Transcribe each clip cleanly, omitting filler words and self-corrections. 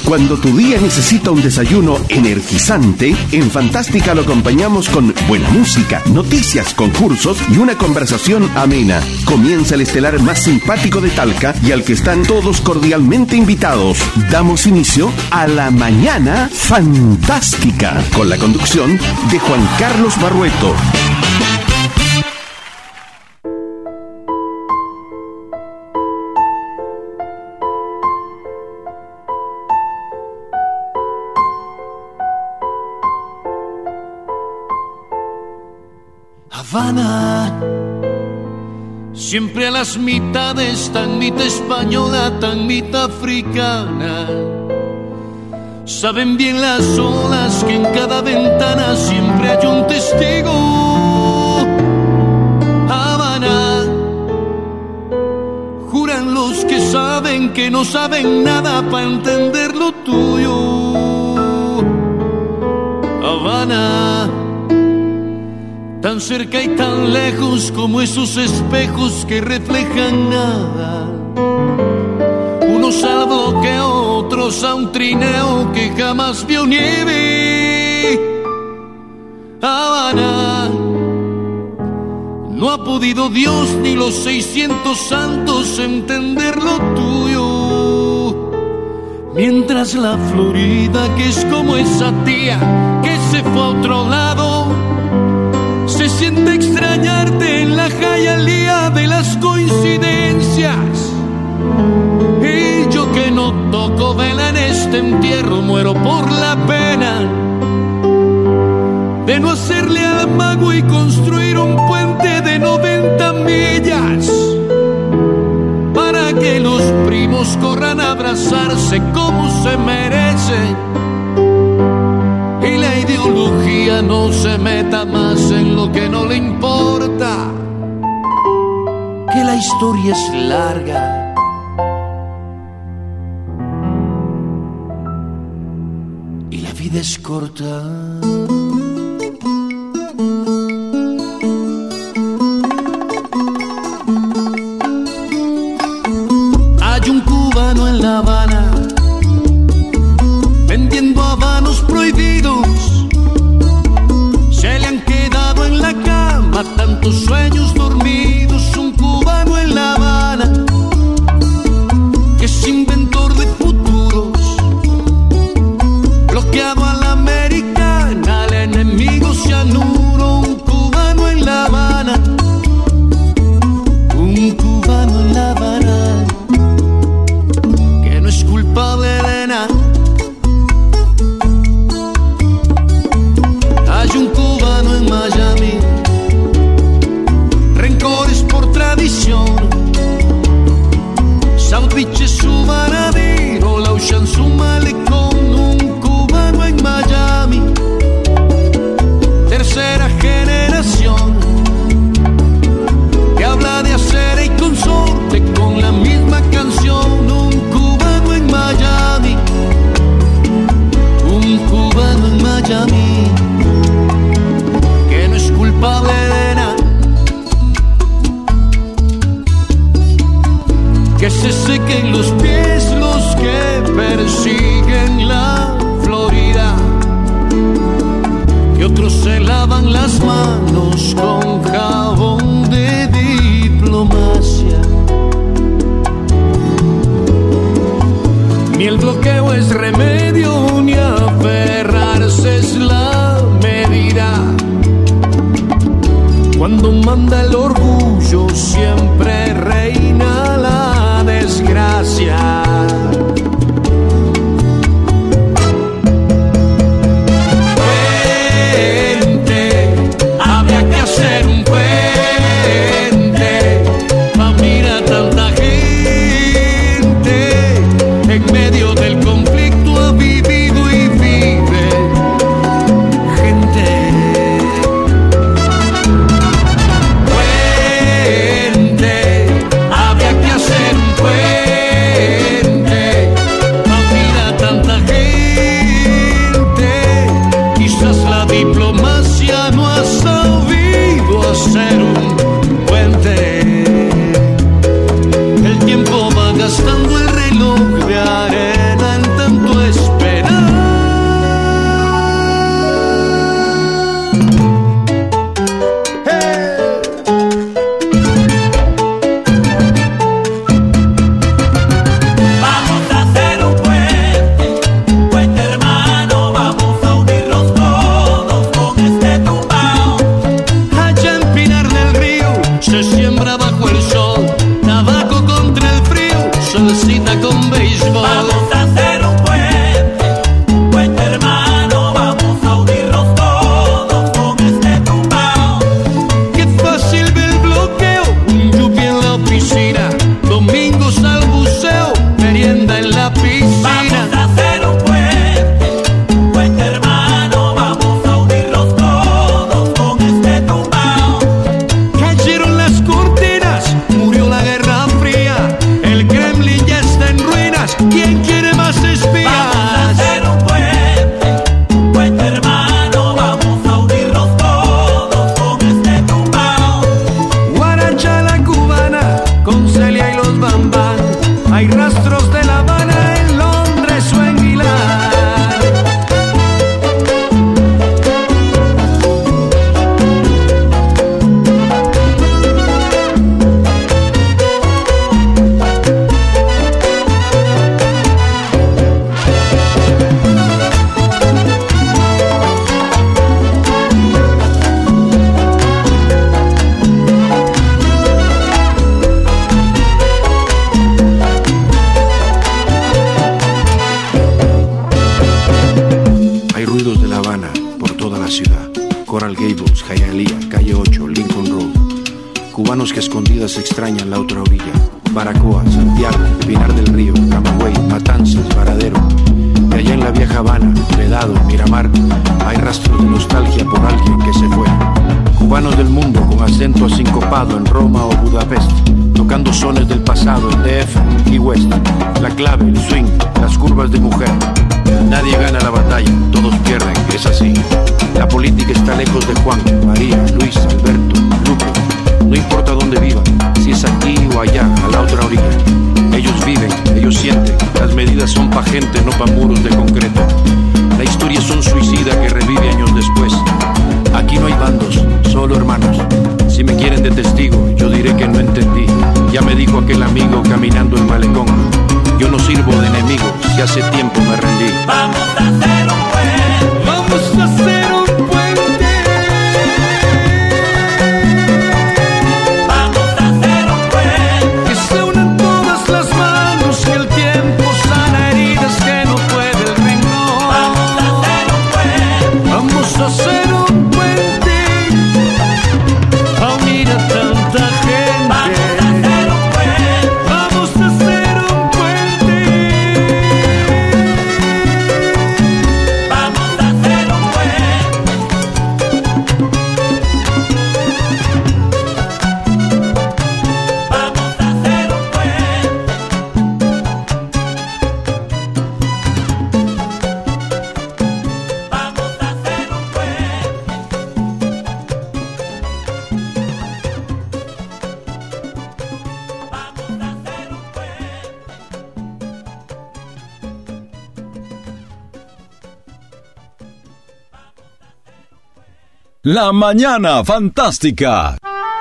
Cuando tu día necesita un desayuno energizante, en Fantástica lo acompañamos con buena música, noticias, concursos y una conversación amena. Comienza el estelar más simpático de Talca y al que están todos cordialmente invitados. Damos inicio a La Mañana Fantástica, con la conducción de Juan Carlos Barrueto. Habana, siempre a las mitades, tan mitad española, tan mitad africana. Saben bien las olas que en cada ventana siempre hay un testigo. Habana, juran los que saben que no saben nada para entender lo tuyo. Habana, tan cerca y tan lejos como esos espejos que reflejan nada. Unos al bloqueo, otros a un trineo que jamás vio nieve. Habana, no ha podido Dios ni los 600 santos entender lo tuyo. Mientras la Florida, que es como esa tía que se fue a otro lado, se siente extrañarte en la jayalía de las coincidencias. Y yo que no toco vela en este entierro, muero por la pena de no hacerle al mago y construir un puente de 90 millas para que los primos corran a abrazarse como se merece. Y la ideología no se meta más en lo que no le importa, que la historia es larga y la vida es corta. Hay un cubano en La Habana vendiendo habanos prohibidos. Se le han quedado en la cama tantos sueños dormidos. Un cubano en La Habana que es inventor de futuros, bloqueado a la americana, al enemigo cianuro. Un cubano en La Habana, un cubano en La Habana que no es culpable de nada. Hay un cubano en Miami, rencores por tradición. South Beach es su varadero, la Ocean su malecón. Un cubano en Miami, tercera generación, que habla de acera y consorte con la misma canción. Un cubano en Miami, un cubano en Miami que no es culpable de nada. Que se sequen los pies los que persiguen la Florida, que otros se lavan las manos con jabón de diplomacia. Ni el bloqueo es remedio, ni aferrarse es la medida. Cuando manda el orgullo siempre reina la desgracia. Puente, habría que hacer un puente bajo el sol, tabaco contra el frío, solcita con béisbol. Vamos a hacer un puente hermano, vamos a unirnos todos con este tumbao. Qué fácil ve el bloqueo, un yupi en la oficina, domingos al buceo, merienda en la piscina. Vamos a hacer un puente hermano, vamos a unirnos todos con este tumbao. Cayeron las cortinas, murió la Guerra Fría, el Kremlin ya está en ruinas, ¿quién quiere más espías? Vamos a hacer un puente hermano, vamos a unirnos todos con este tumbao. Guaracha la cubana, con Celia y los Bambán, hay rastros de La Habana en Londres o en Milán. Hay ruidos de La Habana por toda la ciudad. Coral Gables, Hialeah, Calle 8, Lincoln Road. Cubanos que escondidas extrañan la otra orilla. Baracoa, Santiago, Pinar del Río, Camagüey, Matanzas, Varadero. Y allá en la vieja Habana, Vedado, Miramar, hay rastros de nostalgia por alguien que se fue. Cubanos del mundo con acento asincopado en Roma o Budapest, tocando sones del pasado en DF y West. La clave, el swing, las curvas de mujer. Nadie gana la batalla, todos pierden, es así. La política está lejos de Juan, María, Luis, Alberto, Lupe. No importa dónde vivan, si es aquí o allá, a la otra orilla. Ellos viven, ellos sienten, las medidas son pa' gente, no pa' muros de concreto. La historia es un suicida que revive años después. Aquí no hay bandos, solo hermanos. Si me quieren de testigo, yo diré que no entendí. Ya me dijo aquel amigo caminando el malecón. Yo no sirvo de enemigo, si hace tiempo me rendí. Vamos a hacer un puente. Vamos a hacer un puente. Vamos a hacer un puente. Que se unan todas las manos, que el tiempo sana heridas que no puede el rincón. Vamos a hacer un puente. Vamos a hacer un puente a unir a tanta gente. Vamos a hacer un puente. Vamos a hacer un puente. Vamos a hacer un puente. Vamos a hacer un puente. Vamos a hacer un puente. Vamos a hacer un puente. La mañana fantástica.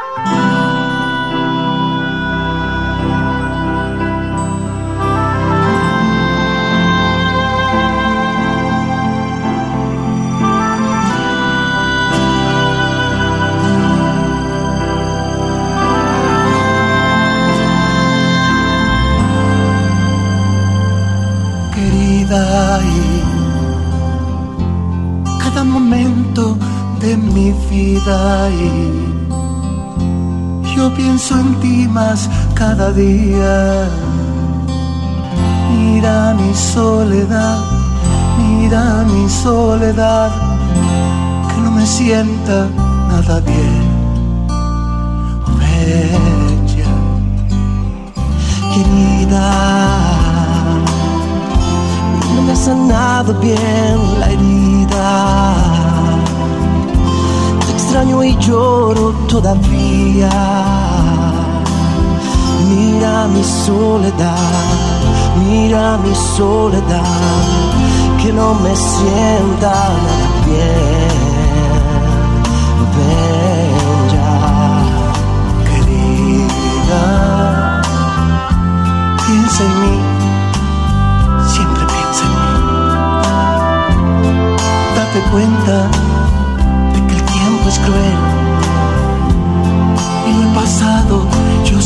Querida, y cada momento de mi vida y yo pienso en ti más cada día. Mira mi soledad, que no me sienta nada bien. Oh, bella, querida, no me ha sanado bien la herida. Te extraño y lloro todavía. Mira mi soledad, que no me sienta nada bien. Ven ya, querida, piensa en mí, siempre piensa en mí. Date cuenta de que el tiempo es cruel y lo he pasado yo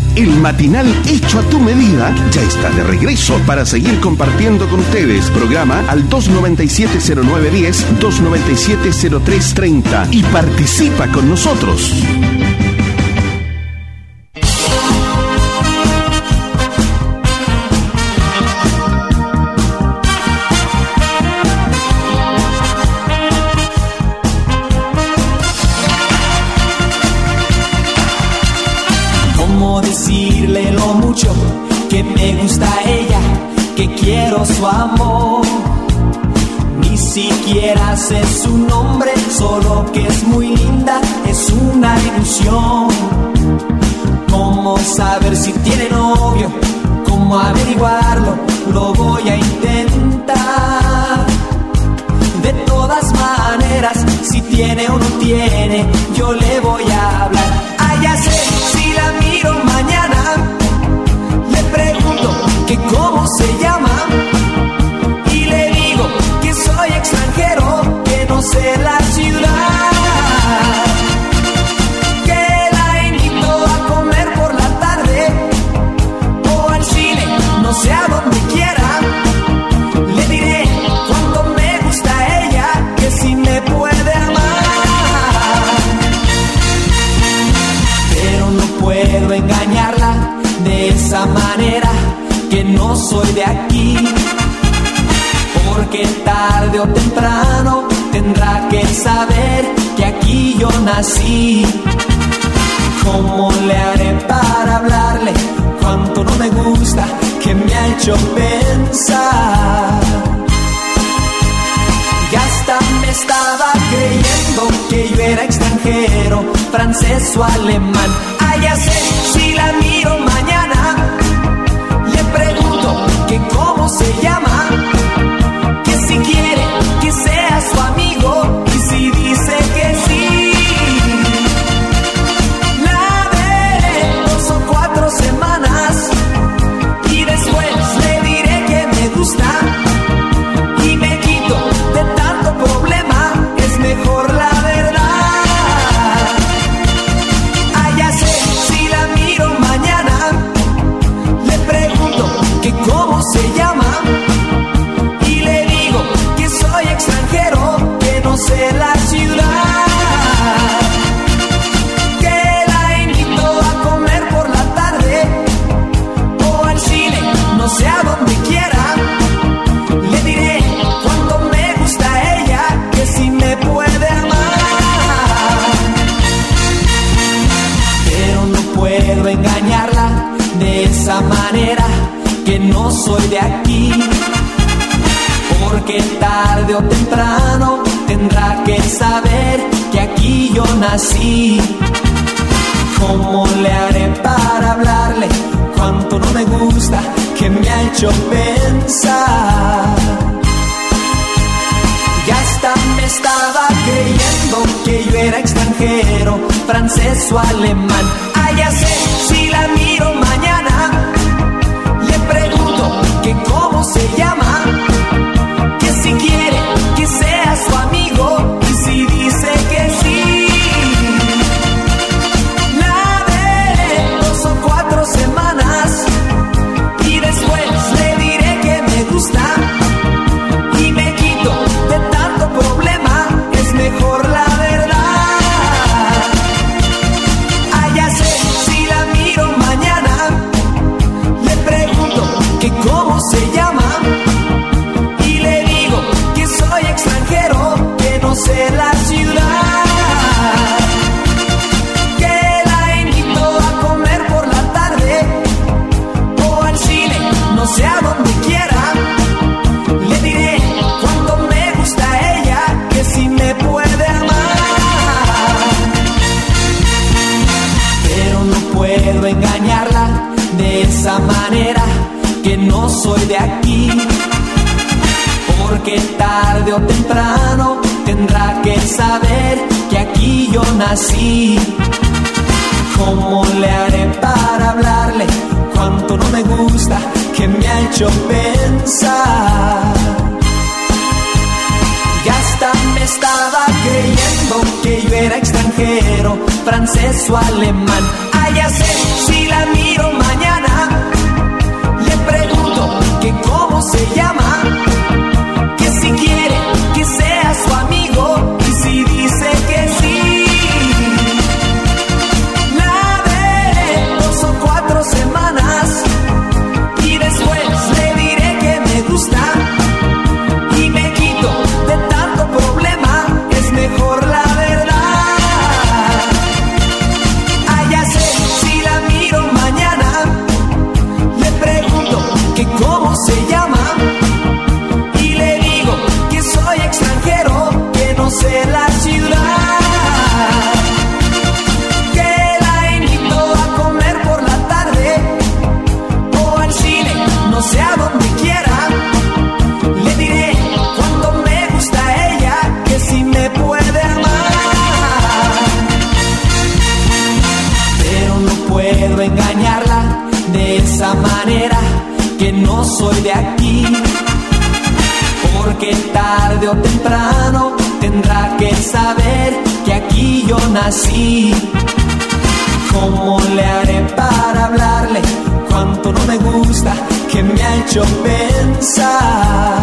El matinal hecho a tu medida ya está de regreso para seguir compartiendo con ustedes. Programa al 297-0910, 297-0330 y participa con nosotros. Decirle lo mucho que me gusta ella, que quiero su amor. Ni siquiera sé su nombre, solo que es muy linda, es una ilusión. ¿Cómo saber si tiene novio? ¿Cómo averiguarlo? Lo voy a intentar. De todas maneras, si tiene o no tiene, yo le voy a hablar. Ah, ya sé, si la miro mañana, le pregunto que cómo se llama y le digo que soy extranjero, que no sé la ciudad, que la invito a comer por la tarde o al cine, no sé a dónde quiera. Le diré cuánto me gusta ella, que si me puede amar, pero no puedo engañarla de esa manera, que no soy de aquí, porque tarde o temprano tendrá que saber que aquí yo nací. ¿Cómo le haré para hablarle cuánto no me gusta, que me ha hecho pensar? Ya hasta me estaba creyendo que yo era extranjero, francés o alemán. Ah, ya sé, si la miro mañana, le pregunto que cómo se llama, que si quiere que sea su amigo, y si dice que sí, la veré 2 o 4 semanas y después le diré que me gusta y me quito de tanto problema, es mejor la verdad. Ah, ya sé, si la miro mañana, le pregunto que cómo se llama y le digo que soy extranjero, que no sé la ciudad, que la invito a comer por la tarde o al cine, no sé a dónde quiera. Le diré cuánto me gusta ella, que si me puede amar, pero no puedo engañarla de esa manera, que no soy de aquí, porque tarde o temprano tendrá que saber que aquí yo nací. ¿Cómo le haré para hablarle cuánto no me gusta, que me ha hecho pensar? Ya hasta me estaba creyendo que yo era extranjero, francés o alemán. Ah, ya sé, si la miro mañana, le pregunto que cómo se llama, que si quiere que sea su amigo, y si dice que sí, la veré 2 o 4 semanas y después le diré que me gusta y me quito de tanto problema, es mejor la verdad. Ah, ya sé, si la miro mañana, le pregunto que cómo se llama y le digo que soy extranjero, que no sé la ciudad, que la invito a comer por la tarde o al cine, no sé a dónde quiera. Le diré cuánto me gusta ella, que si me puede amar, pero no puedo engañarla de esa manera, que no soy de aquí, porque tarde o temprano tendrá que saber que aquí yo nací. ¿Cómo le haré para hablarle cuánto no me gusta, que me ha hecho pensar? Ya hasta me estaba creyendo que yo era extranjero, francés o alemán. Ah, Ah, ya sé, si la miro mañana, le pregunto que cómo se llama, que si quiere que sea su amigo, y si dice que sí, la veré 2 o 4 semanas y después le diré que me gusta y me quito de tanto problema, es mejor la verdad. Ah, ya sé, si la miro mañana, le pregunto que cómo se llama y le digo que soy extranjero, que no sé la ciudad, que la invito a comer por la tarde o al cine, no sé a dónde quiera. Le diré cuánto me gusta ella, que si me puede amar, pero no puedo engañarla de esa manera, que no soy de aquí, porque tarde o temprano tendrá que saber que aquí yo nací. ¿Cómo le haré para hablarle cuánto no me gusta, que me ha hecho pensar?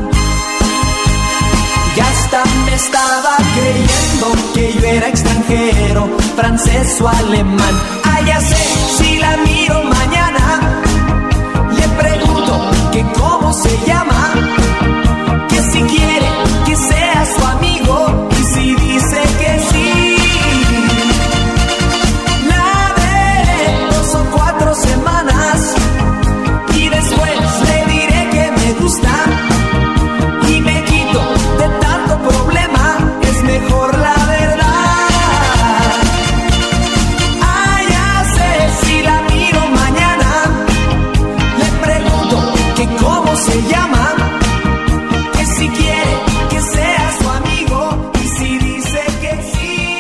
Ya hasta me estaba creyendo que yo era extranjero, francés o alemán. Ah, ya sé, si la miro mañana, le pregunto que cómo se llama, que si quiere que sea su amigo, y si dice que sí, la veré 2 o 4 semanas y después le diré que me gusta y me quito de tanto problema, es mejor la verdad. Ah, ya sé, si la miro mañana, le pregunto que cómo se llama, que si quiere que sea su amigo, y si dice que sí.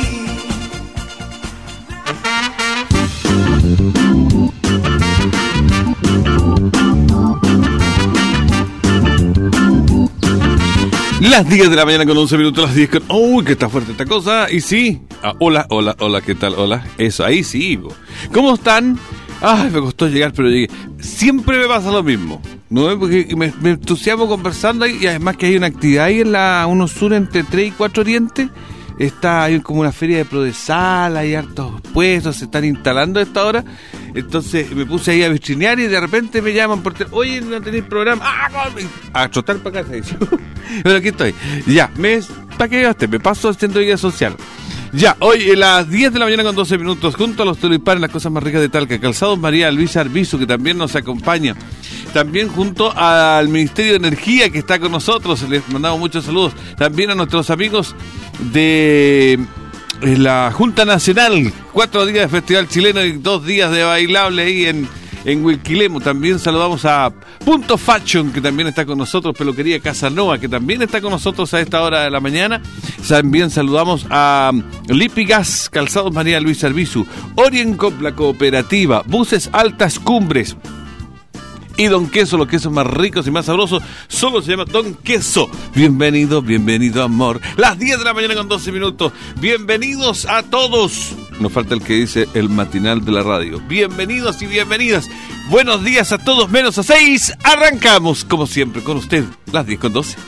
Las 10 de la mañana con 11 minutos, las 10 con... ¡Uy, que está fuerte esta cosa! Y sí, hola, ¿qué tal? Hola, eso, ahí sí. ¿Cómo están? Ay, me costó llegar, pero llegué. Siempre me pasa lo mismo, ¿no? Porque me entusiasmo conversando ahí, y además que hay una actividad ahí en la 1 Sur entre 3 y 4 Oriente. Está ahí como una feria de Prodesal, hay hartos puestos, se están instalando a esta hora. Entonces me puse ahí a vitrinear y de repente me llaman por teléfono. Oye, ¿no tenéis programa? A trotar para acá, se dice. Pero aquí estoy. Ya, ¿para qué llegaste? Me paso haciendo guía social. Ya, hoy a las 10 de la mañana con 12 minutos, junto a los tulipanes, las cosas más ricas de Talca, Calzados María Luisa Arbizu, que también nos acompaña. También junto al Ministerio de Energía, que está con nosotros, les mandamos muchos saludos. También a nuestros amigos de la Junta Nacional, 4 días de Festival Chileno y 2 días de bailable ahí en Huilquilemo. También saludamos a Punto Fashion, que también está con nosotros, Peluquería Casanova, que también está con nosotros a esta hora de la mañana. También saludamos a Lipigas, Calzados María Luisa Arbizu, Oriencop, la cooperativa, Buses Altas Cumbres y Don Queso, los quesos más ricos y más sabrosos, solo se llama Don Queso. Bienvenido, amor. Las 10 de la mañana con 12 minutos. Bienvenidos a todos. Nos falta el que dice el matinal de la radio. Bienvenidos y bienvenidas. Buenos días a todos, menos a 6. Arrancamos, como siempre, con usted, las 10 con 12.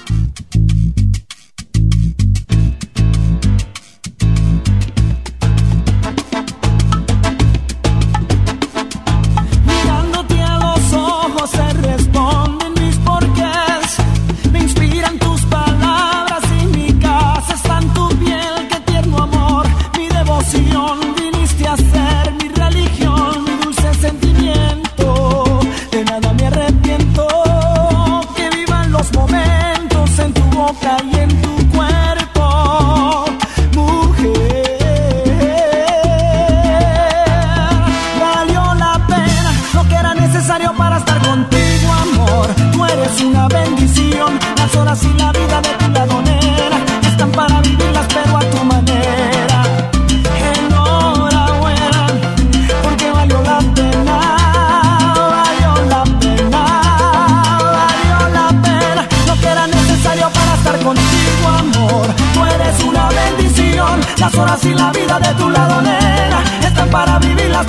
Viniste a ser mi religión, mi dulce sentimiento, de nada me arrepiento, que vivan los momentos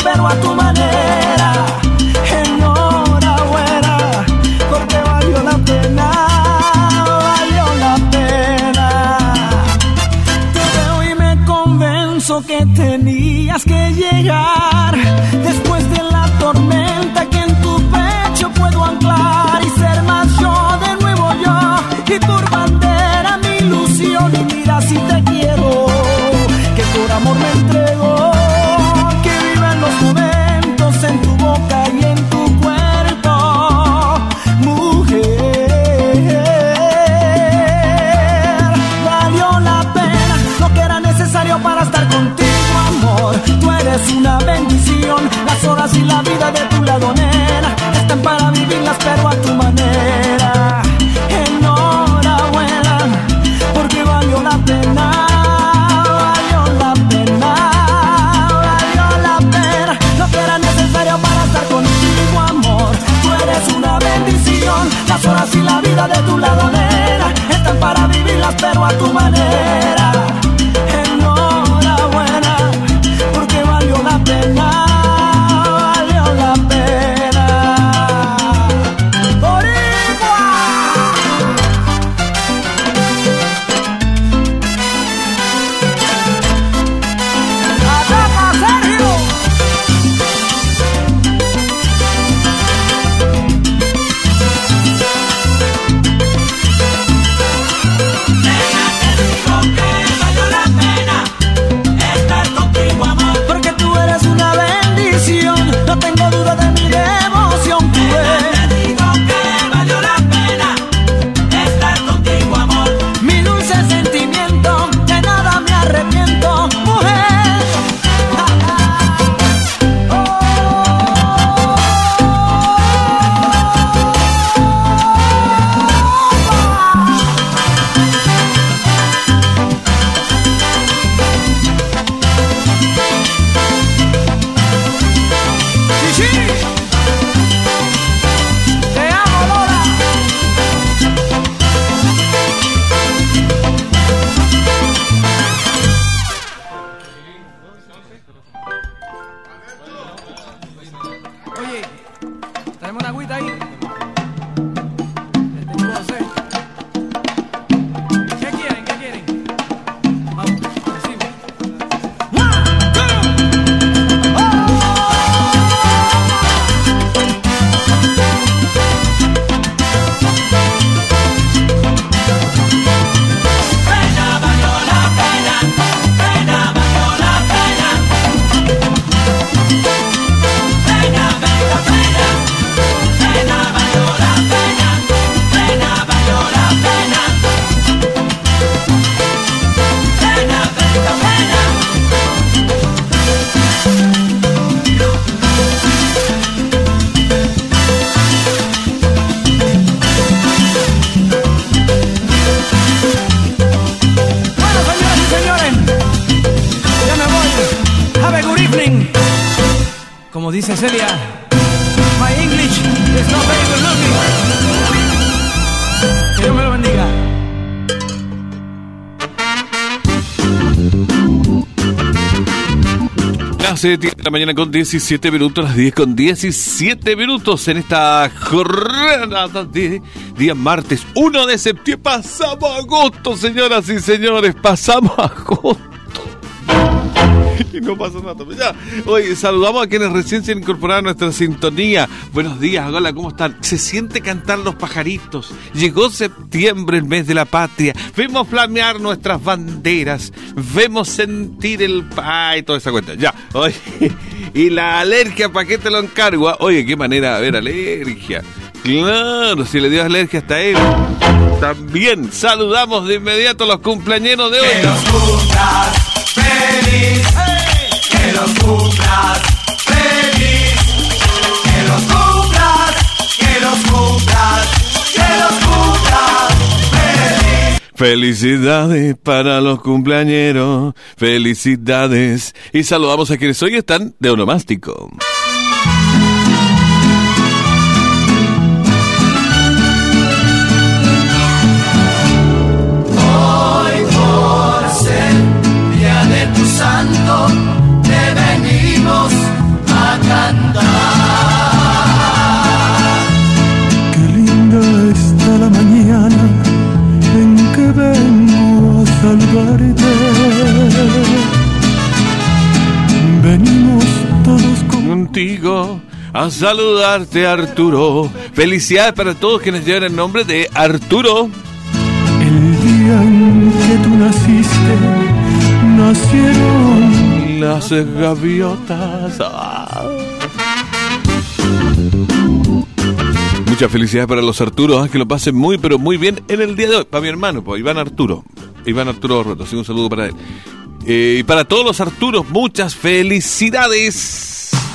pero a tu manera. Enhorabuena, porque valió la pena, valió la pena. Te veo y me convenzo que tenías que llegar después de la tormenta, que en tu pecho puedo anclar y ser más yo, de nuevo yo, y por bandera mi ilusión. Y mira si te quiero, que por amor me entrego, que vivan los momentos en tu boca y en tu cuerpo, mujer. Valió la pena lo que era necesario para estar contigo, amor. Tú eres una bendición, las horas y la vida de tu lado, nena, están para vivirlas pero a tu manera. Enhorabuena, porque valió la pena, valió la pena, valió la pena lo que era necesario para estar contigo, amor. Tú eres una bendición, las horas y la vida de tu lado, nena, están para vivirlas pero a tu manera. Enhorabuena, porque valió la pena, valió la pena. ¡Boricua! ¡Ataca, Sergio! Porque tú eres una bendición, no tengo duda de mi devoción. Tú eres, te digo que valió la pena estar contigo, amor. Mi dulce sentimiento, de nada me arrepiento, mujer. Chichi, te amo, Lola. Oye, traemos una agüita ahí. Tengo sed. ¿Qué quieren? ¿Qué quieren? Vamos, decimos. Pena valió la pena, pena valió la pena. Pena, pena, pena, pena valió la pena, pena valió la pena. Pena, pena, pena. Bueno, señoras y señores, ya me voy. Have a good evening. Como dice Celia, my English is not very good looking. Que Dios me lo bendiga. Las 7 de la mañana con 17 minutos, las 10 con 17 minutos en esta jornada de día martes 1 de septiembre. Pasamos a agosto, señoras y señores, pasamos a agosto. Y no pasa nada. Ya. Oye, saludamos a quienes recién se han incorporado a nuestra sintonía. Buenos días, hola, ¿cómo están? Se siente cantar los pajaritos. Llegó septiembre, el mes de la patria. Vemos flamear nuestras banderas. Vemos sentir el... Ay, toda esa cuenta. Ya, oye. Y la alergia, ¿para qué te lo encargo? Oye, qué manera de haber alergia. Claro, si le dio alergia hasta él. También saludamos de inmediato a los cumpleañeros de hoy. Que los cumplas feliz, que los cumplas feliz, que los cumplas, que los cumplas, que los cumplas feliz. Felicidades para los cumpleañeros, felicidades. Y saludamos a quienes hoy están de onomástico. Santo, te venimos a contigo a saludarte, Arturo. Felicidades para todos quienes llevan el nombre de Arturo. El día en que tú naciste, nacieron las gaviotas. Muchas felicidades para los Arturos, que lo pasen muy, pero muy bien en el día de hoy. Para mi hermano, pues, Iván Arturo Roto, así un saludo para él. Y para todos los Arturos, muchas felicidades.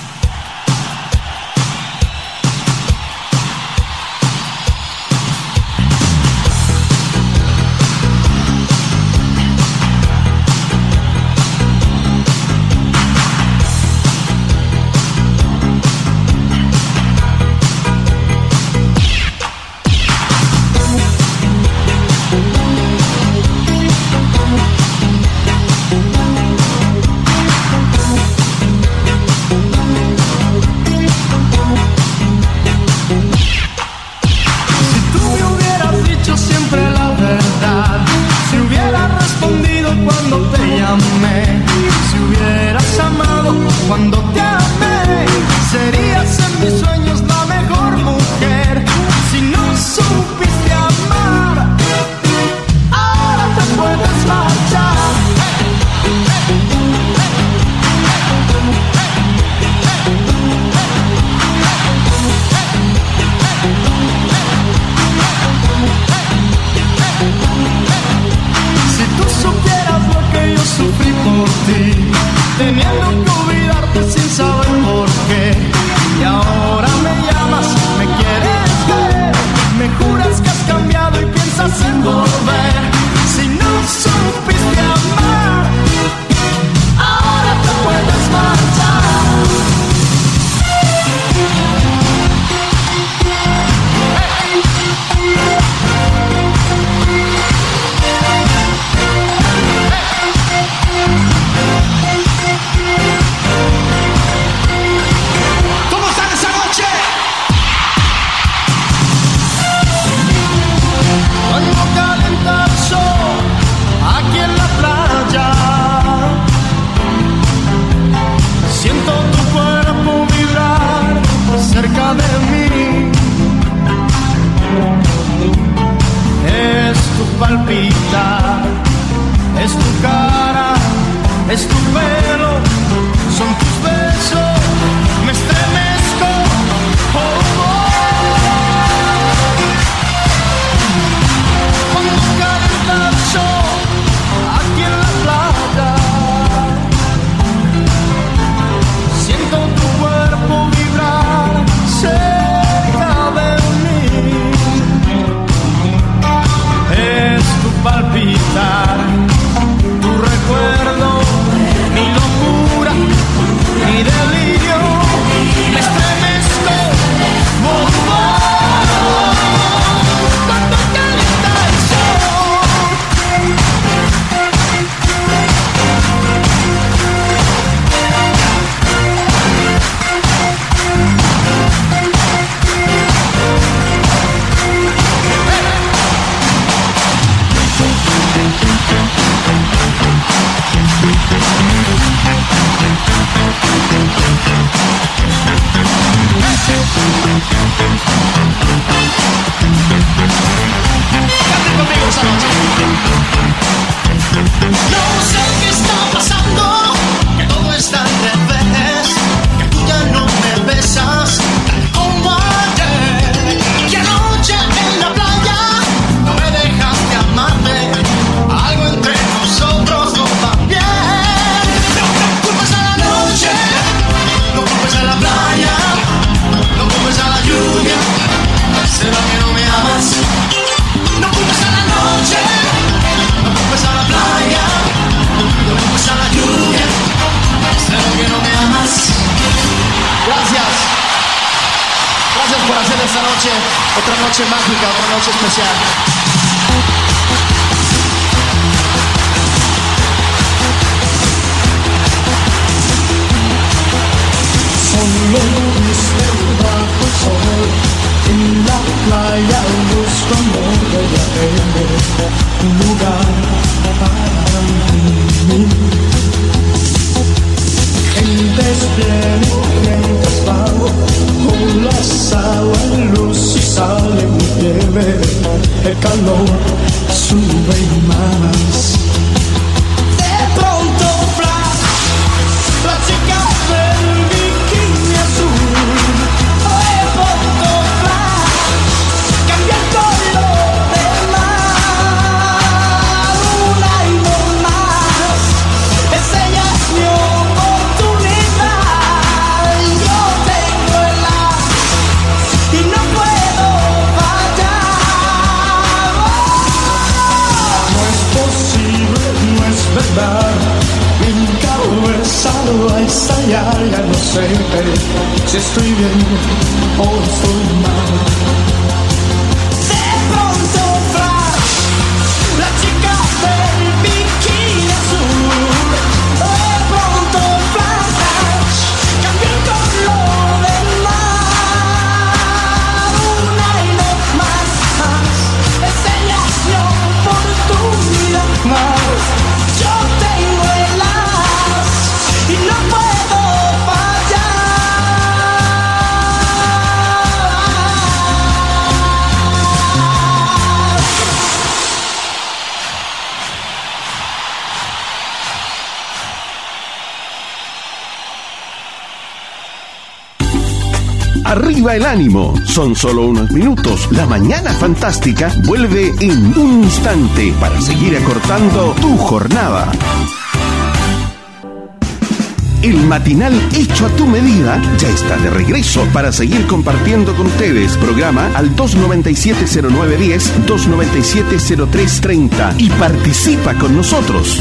Otra noche mágica, otra noche especial. Solo viste bajo el sol, en la playa busco amor de la gente, un lugar para mí. El despliegue explicar, ya no sé si estoy bien o estoy mal. De pronto flash, la chica del bikini azul. De pronto flash, cambió el color del mar. Un aire más, estrellas de oportunidad más. Yo tengo el as y no puedo fallar. Arriba el ánimo, son solo unos minutos. La mañana fantástica vuelve en un instante para seguir acortando tu jornada. El matinal hecho a tu medida ya está de regreso para seguir compartiendo con ustedes. Programa al 297-0910, 297-0330 y participa con nosotros.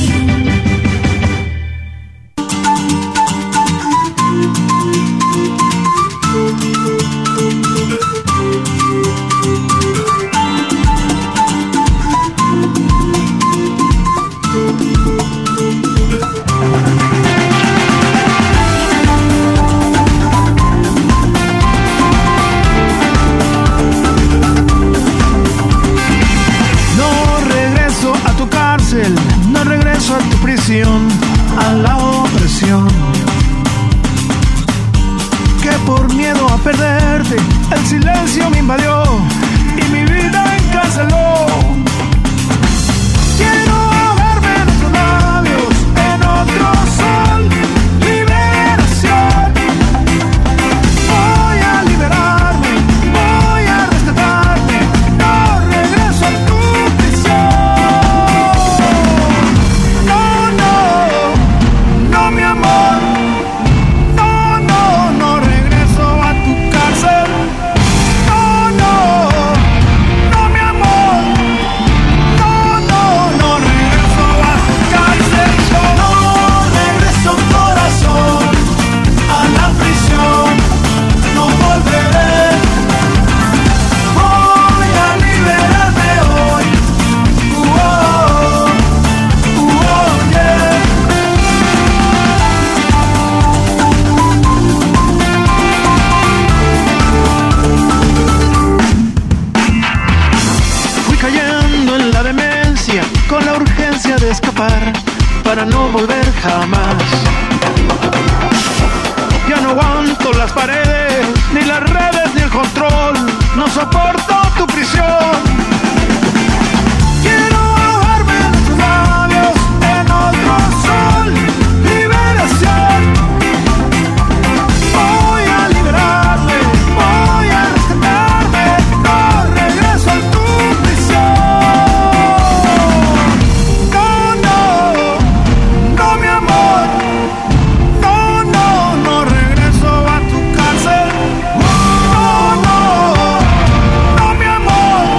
No regreso a tu prisión, a la opresión. Que por miedo a perderte, el silencio me invadió y mi vida encarceló. Quiero ahogarme en tus labios, en otro sol, liberación. Voy a liberarme, voy a rescatarme, no regreso a tu prisión. Mi amor, no regreso a tu cárcel. No, mi amor, no regreso a tu cárcel. No regreso, corazón, a la prisión, no volveré. Voy a liberarme hoy. Yeah. Cayendo en la demencia, con la urgencia de escapar, para no volver jamás. Ya no aguanto las paredes, ni las redes, ni el control, no soporto tu prisión. Quiero ahogarme en tus labios, en otro sol, liberación. Voy a liberarme, voy a rescatarme, no regreso a tu prisión. No, mi amor, no regreso a tu cárcel. No, mi amor,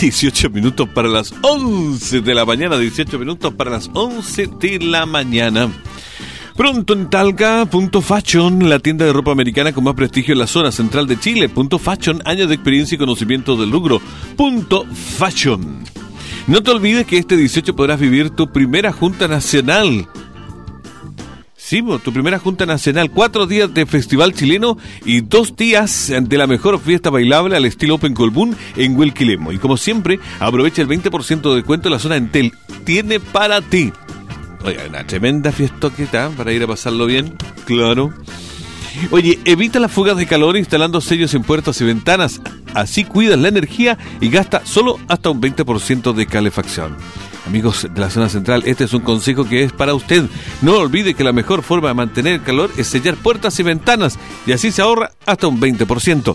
18 minutos para las 11 de la mañana. 18 minutos para las 11 de la mañana. Pronto en Talca, Punto Fashion, la tienda de ropa americana con más prestigio en la zona central de Chile. Punto Fashion, años de experiencia y conocimiento del rubro. Punto Fashion. No te olvides que este 18 podrás vivir tu primera junta nacional. Sí, tu primera junta nacional, 4 días de festival chileno y 2 días de la mejor fiesta bailable al estilo Open Colbún en Huelquilemo. Y como siempre, aprovecha el 20% de descuento en la zona Entel. Tiene para ti. Oye, una tremenda fiestoqueta para ir a pasarlo bien, claro. Oye, evita las fugas de calor instalando sellos en puertas y ventanas. Así cuidas la energía y gasta solo hasta un 20% de calefacción. Amigos de la zona central, este es un consejo que es para usted. No olvide que la mejor forma de mantener el calor es sellar puertas y ventanas y así se ahorra hasta un 20%.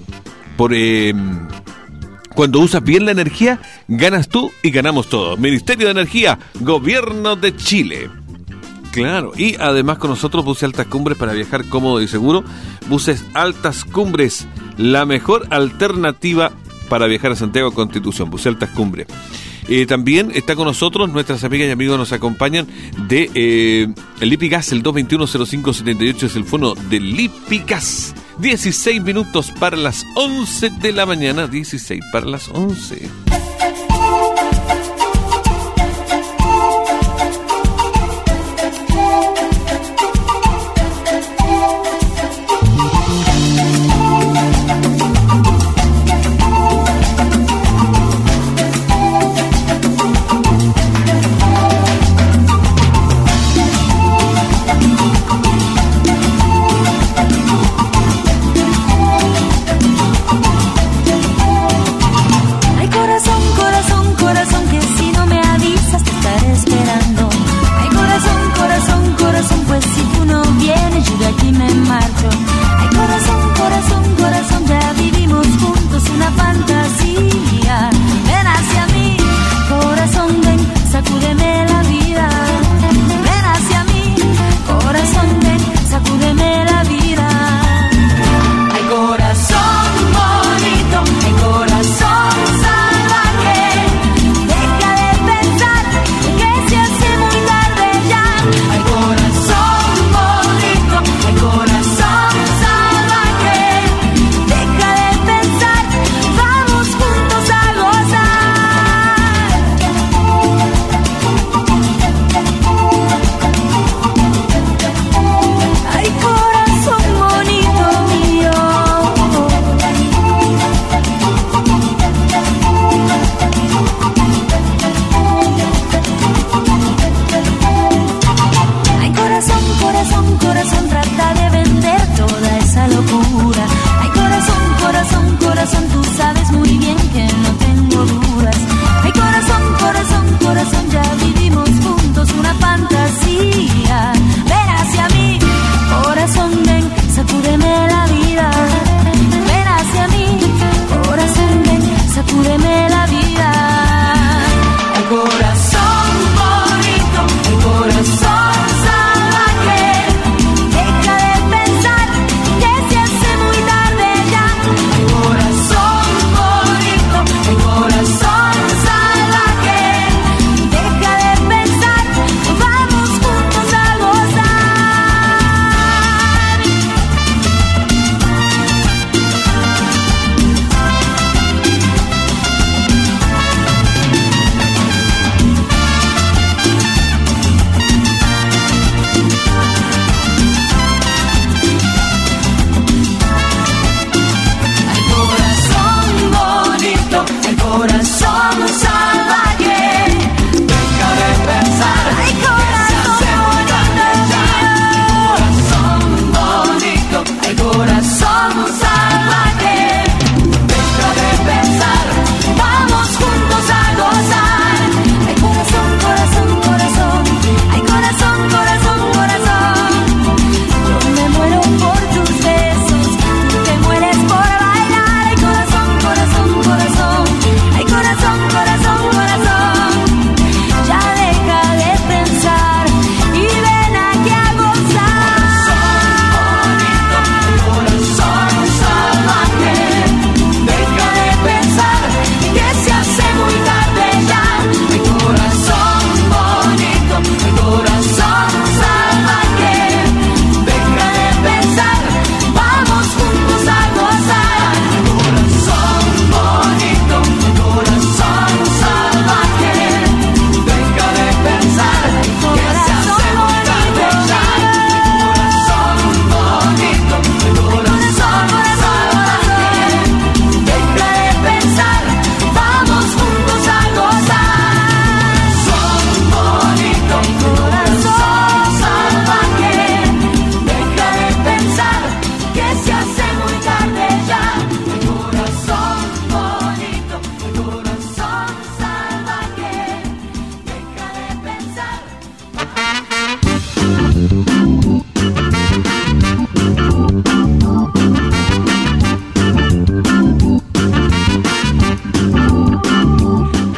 Cuando usas bien la energía, ganas tú y ganamos todos. Ministerio de Energía, Gobierno de Chile. Claro, y además con nosotros Buses Altas Cumbres para viajar cómodo y seguro. Buses Altas Cumbres, la mejor alternativa para viajar a Santiago Constitución. Buses Altas Cumbres. También está con nosotros, nuestras amigas y amigos nos acompañan de el Lipigas, el 221-0578 es el fono del Lipigas. 16 minutos para las 11 de la mañana, 16 para las 11.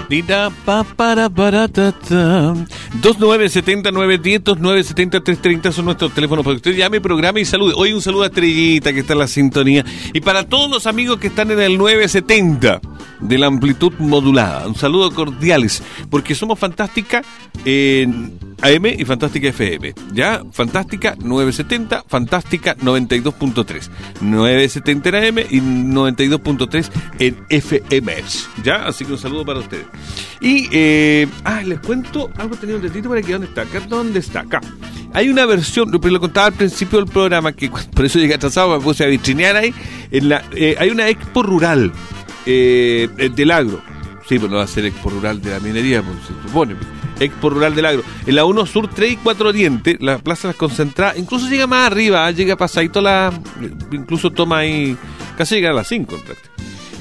Tira pa para ta ta. 2970-910, 2970-330 son nuestros teléfonos para que usted llame, programe y salude. Hoy un saludo a Estrellita, que está en la sintonía. Y para todos los amigos que están en el 970 de la amplitud modulada, un saludo cordiales, porque somos Fantástica en AM y Fantástica FM. ¿Ya? Fantástica 970, Fantástica 92.3. 970 en AM y 92.3 en FM. ¿Ya? Así que un saludo para ustedes. Y les cuento algo, tenía un detallito por aquí. ¿Dónde está? ¿Dónde está? Acá. Hay una versión, lo contaba al principio del programa, que por eso llegué atrasado, me puse a vitrinear ahí. Hay una expo rural del agro. Sí, pues no va a ser expo rural de la minería, pues, se supone. Expo rural del agro. En la 1 Sur 3 y 4 Oriente, la plaza Las Concentradas, incluso llega más arriba, llega pasadito incluso toma ahí, casi llega a las 5 en práctica.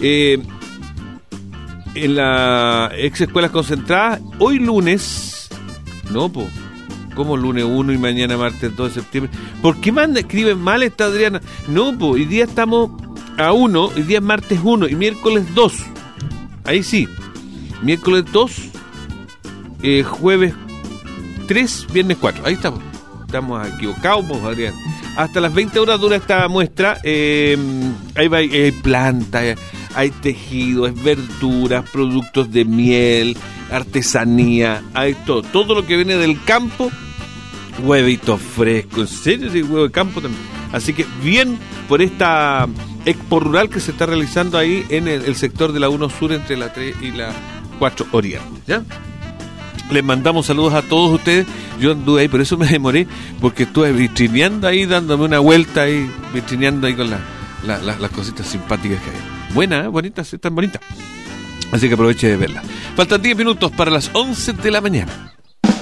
En la ex Escuelas Concentradas, hoy lunes, no, pues, ¿cómo lunes 1 y mañana martes 2 de septiembre? ¿Por qué escriben mal esta Adriana? No, pues, hoy día estamos a 1, hoy día es martes 1 y miércoles 2. Ahí sí, miércoles 2, jueves 3, viernes 4. Ahí estamos equivocados, pues, Adrián. Hasta las 20 horas dura esta muestra. Hay plantas, hay tejido, hay verduras, productos de miel, artesanía, hay todo lo que viene del campo, huevitos frescos, en serio, sí, huevo de campo también. Así que bien por esta expo rural que se está realizando ahí en el sector de la 1 Sur entre la 3 y la 4 Oriente, ¿ya? Les mandamos saludos a todos ustedes. Yo anduve ahí, por eso me demoré, porque estuve vitrineando ahí, dándome una vuelta ahí, vitrineando ahí con las cositas simpáticas que hay. Buenas, bonitas, están bonitas. Así que aproveche de verlas. Faltan 10 minutos para las 11 de la mañana.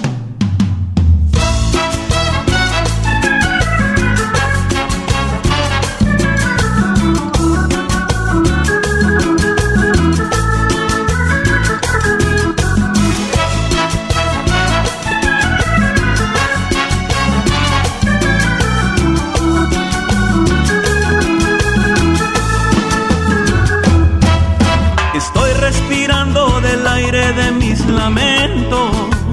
De mis lamentos,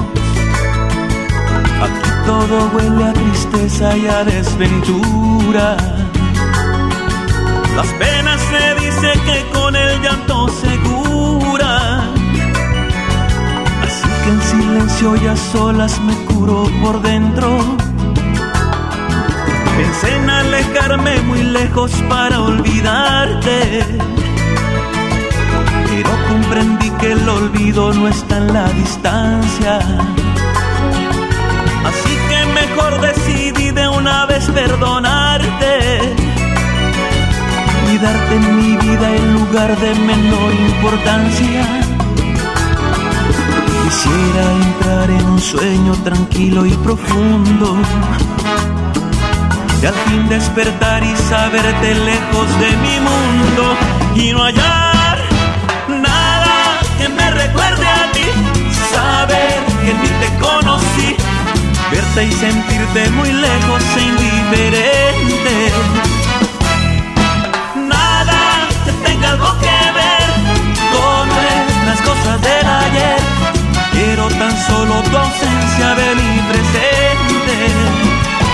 aquí todo huele a tristeza y a desventura. Las penas se dice que con el llanto se curan, así que en silencio y a solas me curo por dentro. Pensé en alejarme muy lejos para olvidarte, pero comprendí que el olvido no está en la distancia. Así que mejor decidí de una vez perdonarte y darte en mi vida el lugar de menor importancia. Quisiera entrar en un sueño tranquilo y profundo, y al fin despertar y saberte lejos de mi mundo y no hallar nada que me recuerde a ti, saber que ni te conocí, verte y sentirte muy lejos e indiferente. Nada que tenga algo que ver con las cosas del ayer, quiero tan solo tu ausencia de mi presente.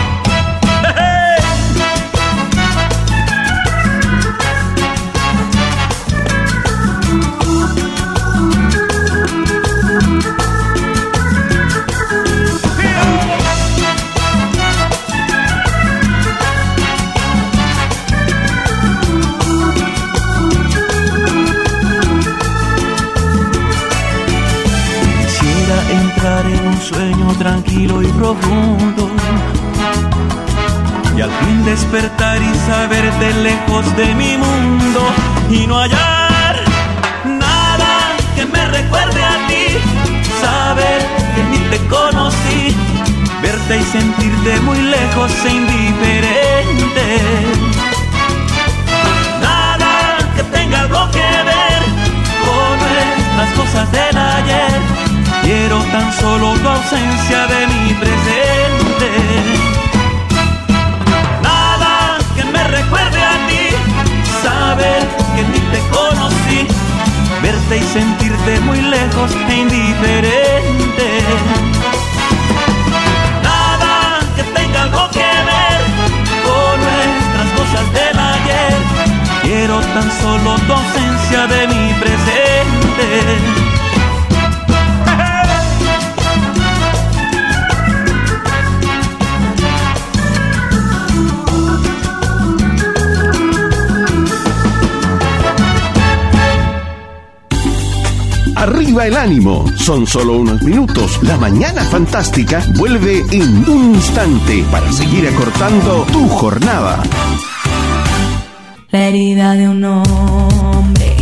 En un sueño tranquilo y profundo, y al fin despertar y saberte lejos de mi mundo y no hallar nada que me recuerde a ti, saber que ni te conocí, verte y sentirte muy lejos e indiferente. Nada que tenga algo que ver con las cosas del ayer, quiero tan solo tu ausencia de mi presente. Nada que me recuerde a ti, saber que ni te conocí, verte triste y sentirte muy lejos e indiferente. Nada que tenga algo que ver con nuestras cosas del ayer. Quiero tan solo tu ausencia de mi presente. Arriba el ánimo, son solo unos minutos. La mañana fantástica vuelve en un instante para seguir acortando tu jornada. La herida de un hombre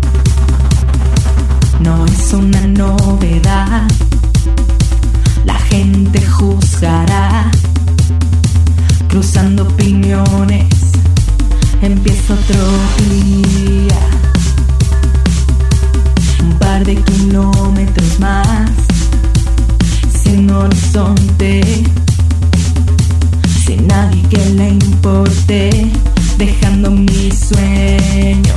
no es una novedad. La gente juzgará, cruzando opiniones, empieza otro día. Un par de kilómetros más, sin horizonte, sin nadie que le importe, dejando mis sueños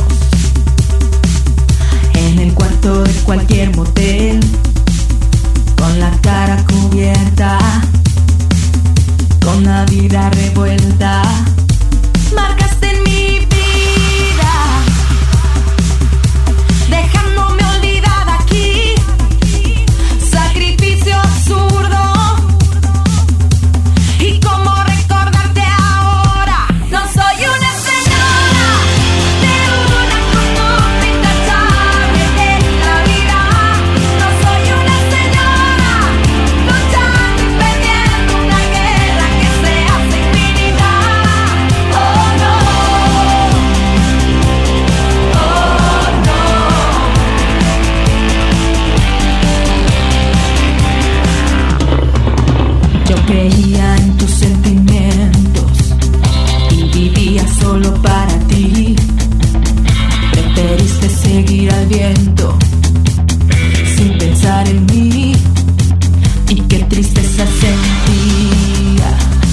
en el cuarto de cualquier motel, con la cara cubierta, con la vida revuelta. Marcaste en mi vida, dejándome olvidada aquí. Sacrificio absurdo. ¿Y cómo recordarte ahora? No soy una señora de una conducta intachable en la vida. No soy una señora luchando y perdiendo una guerra que se hace infinita. Oh no, oh no. Yo creía en tus sentimientos y vivía solo para ti. Preferiste seguir al viento sin pensar en mí. Y qué tristeza sentía.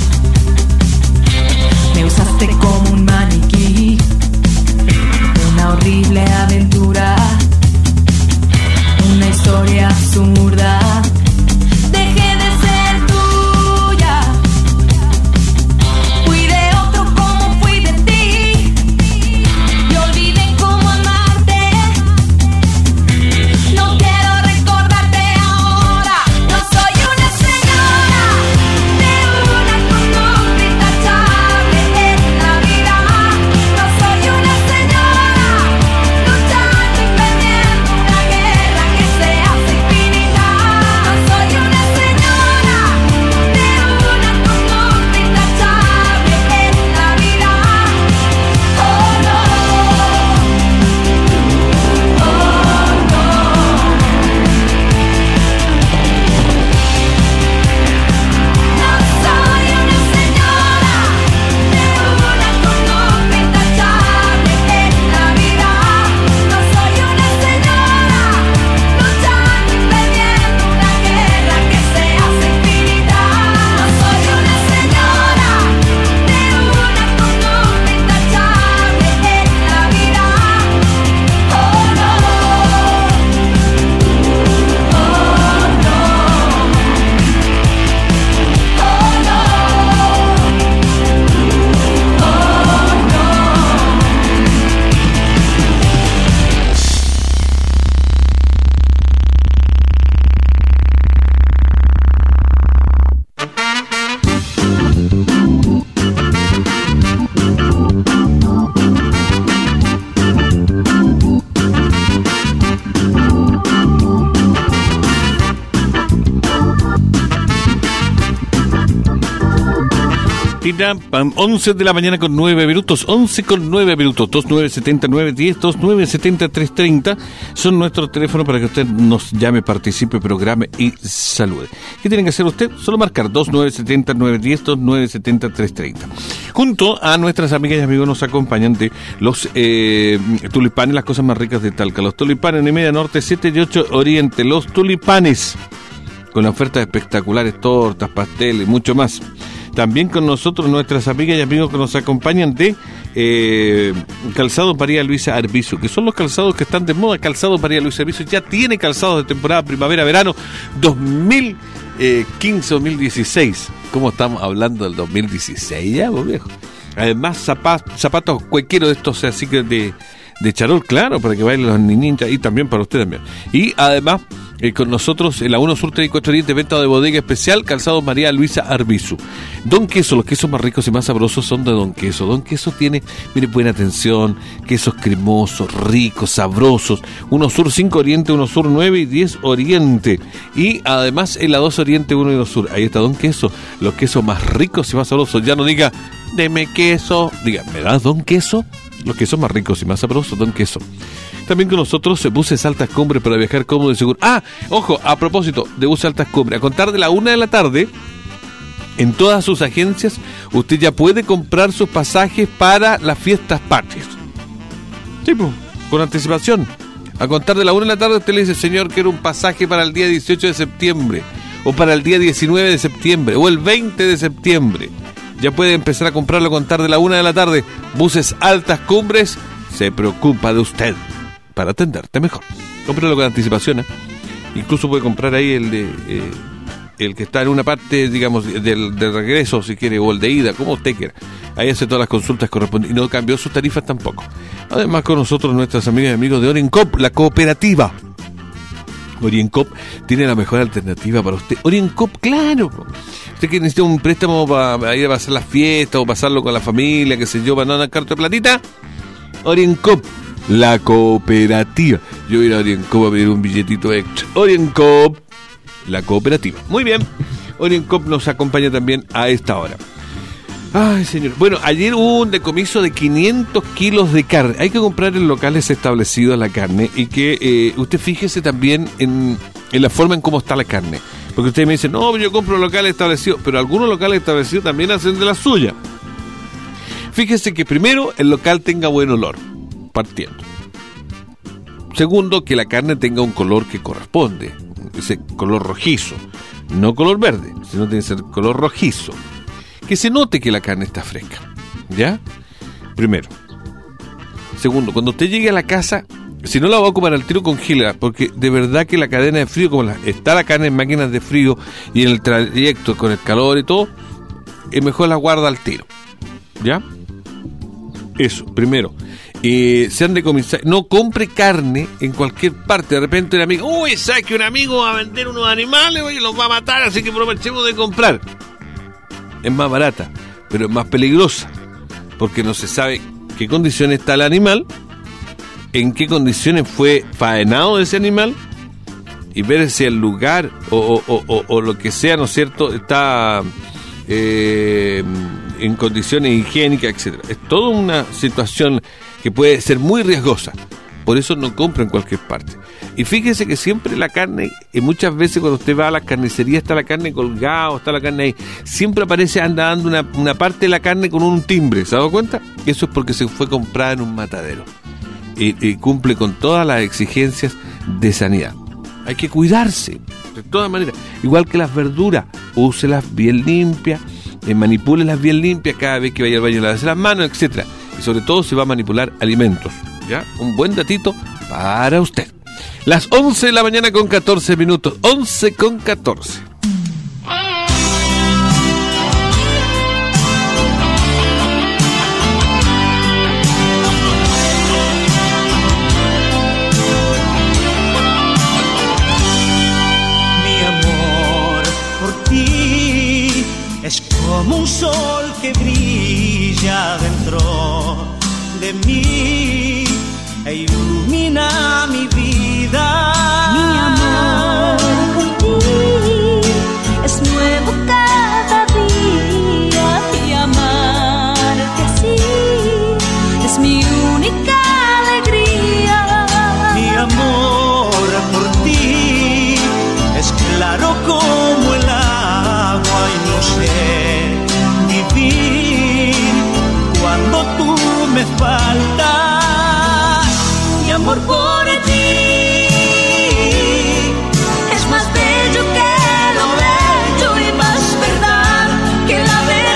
Me usaste como un maniquí, una horrible aventura, una historia absurda. Dejé de ser tuya, fui de otro como fui de ti, y olvidé cómo amarte. No quiero recordarte ahora. No soy una señora de una conducta intachable en la vida. No soy una señora luchando y perdiendo una guerra que se hace infinita. No soy una señora de una conducta intachable en la vida. Oh no, oh no. No soy una señora de una conducta intachable en la vida. No soy una señora luchando y perdiendo una guerra que se hace infinita. No soy una señora de una conducta intachable en la vida. Oh no, oh no, Tira, pam, 11 de la mañana con 9 minutos, 11 con 9 minutos, 2970-910, 2970-330, son nuestros teléfonos para que usted nos llame, participe, programe y salude. ¿Qué tiene que hacer usted? Solo marcar 2970-910, 2970-330. Junto a nuestras amigas y amigos nos acompañan de los tulipanes, las cosas más ricas de Talca, los tulipanes en Media Norte, 7 y 8 Oriente, los tulipanes, con ofertas espectaculares, tortas, pasteles, mucho más. También con nosotros nuestras amigas y amigos que nos acompañan de Calzado María Luisa Arbizu, que son los calzados que están de moda. Calzado María Luisa Arbizu ya tiene calzados de temporada primavera-verano 2015-2016. ¿Cómo estamos hablando del 2016 ya, vos viejo? Además, zapatos cuequeros de estos, así que de charol, claro, para que bailen los niñitas, y también para usted también. Y además, con nosotros en la 1 Sur 34 Oriente, venta de bodega especial, Calzados María Luisa Arbizu. Don Queso, los quesos más ricos y más sabrosos son de Don Queso. Don Queso tiene, mire, buena atención, quesos cremosos, ricos, sabrosos. 1 Sur 5 Oriente, 1 Sur 9 y 10 Oriente. Y además en la 2 Oriente, 1 y 2 Sur. Ahí está Don Queso, los quesos más ricos y más sabrosos. Ya no diga, deme queso, diga, ¿me das Don Queso? Los quesos más ricos y más sabrosos, Don Queso. También con nosotros buses altas cumbres para viajar cómodo y seguro. Ah, ojo, a propósito de buses altas cumbres, a contar de la 1 de la tarde, en todas sus agencias, usted ya puede comprar sus pasajes para las fiestas patrias. Sí, pues, con anticipación. A contar de la 1 de la tarde, usted le dice, señor, quiero un pasaje para el día 18 de septiembre, o para el día 19 de septiembre, o el 20 de septiembre. Ya puede empezar a comprarlo a contar de la 1 de la tarde. Buses altas cumbres se preocupa de usted para atenderte mejor. Cómpralo con anticipación, ¿eh? Incluso puede comprar ahí el que está en una parte, digamos, del regreso, si quiere, o el de ida, como usted quiera. Ahí hace todas las consultas correspondientes y no cambió sus tarifas tampoco. Además, con nosotros nuestras amigas y amigos de Oriencop, la cooperativa. Oriencop tiene la mejor alternativa para usted. Oriencop, claro. Usted que necesita un préstamo para ir a pasar las fiestas o pasarlo con la familia, qué sé yo, para no dar carta de platita. Oriencop, la cooperativa. Yo voy a ir a Oriencop a pedir un billetito extra. Oriencop, la cooperativa. Muy bien. Oriencop nos acompaña también a esta hora. Ay, señor. Bueno, ayer hubo un decomiso de 500 kilos de carne. Hay que comprar en locales establecidos la carne y que usted fíjese también en la forma en cómo está la carne. Porque usted me dice, no, yo compro locales establecidos, pero algunos locales establecidos también hacen de la suya. Fíjese que primero el local tenga buen olor, partiendo. Segundo, que la carne tenga un color que corresponde, ese color rojizo, no color verde, sino tiene que ser color rojizo. Que se note que la carne está fresca, ¿ya? Primero. Segundo, cuando usted llegue a la casa, si no la va a ocupar al tiro, congela, porque de verdad que la cadena de frío, como está la carne en máquinas de frío y en el trayecto con el calor y todo, es mejor la guarda al tiro, ¿ya? Eso, primero. Se han decomisado. No compre carne en cualquier parte. De repente un amigo, uy, ¿sabes que un amigo va a vender unos animales y los va a matar? Así que aprovechemos de comprar. Es más barata, pero es más peligrosa, porque no se sabe qué condiciones está el animal, en qué condiciones fue faenado ese animal, y ver si el lugar o lo que sea, ¿no es cierto?, está en condiciones higiénicas, etcétera. Es toda una situación que puede ser muy riesgosa. Por eso no compra en cualquier parte. Y fíjese que siempre la carne, y muchas veces cuando usted va a la carnicería, está la carne colgada, está la carne ahí, siempre aparece, anda dando una parte de la carne con un timbre. ¿Se ha dado cuenta? Eso es porque se fue comprada en un matadero. Y cumple con todas las exigencias de sanidad. Hay que cuidarse, de todas maneras. Igual que las verduras, úselas bien limpias, manipúlelas bien limpias cada vez que vaya al baño, lavarse las manos, etcétera. Y sobre todo si va a manipular alimentos. ¿Ya? Un buen datito para usted. Las 11 de la mañana con 14 minutos. 11 con 14. Mi amor por ti es como un sol que brilla dentro de mí e ilumina mi vida. Mi amor por ti es nuevo cada día y amarte así es mi única alegría. Mi amor por ti es claro como el agua y no sé vivir cuando tú me faltas. Mi amor por ti es más bello que lo bello y más verdad que la verdad.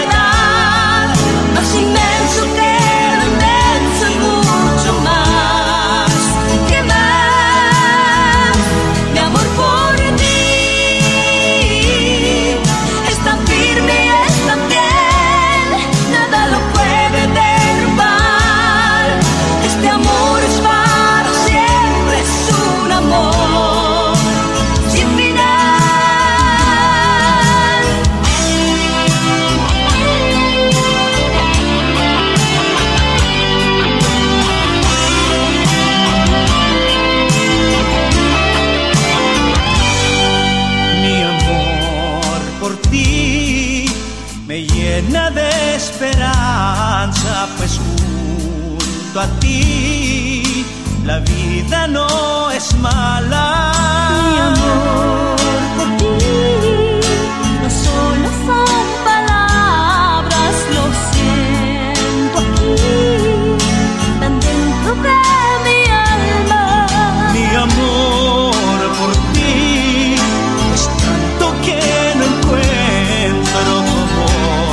junto a ti, la vida no es mala. Mi amor por ti no solo son palabras, lo siento aquí, tan dentro de mi alma. Mi amor por ti es tanto que no encuentro cómo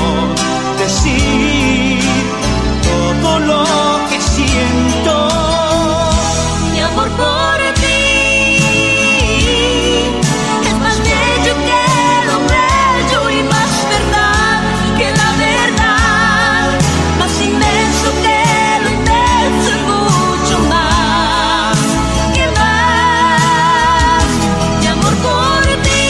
decir todo lo que siento. Mi amor por ti es más bello que lo bello y más verdad que la verdad, más inmenso que lo inmenso y mucho más que más. Mi amor por ti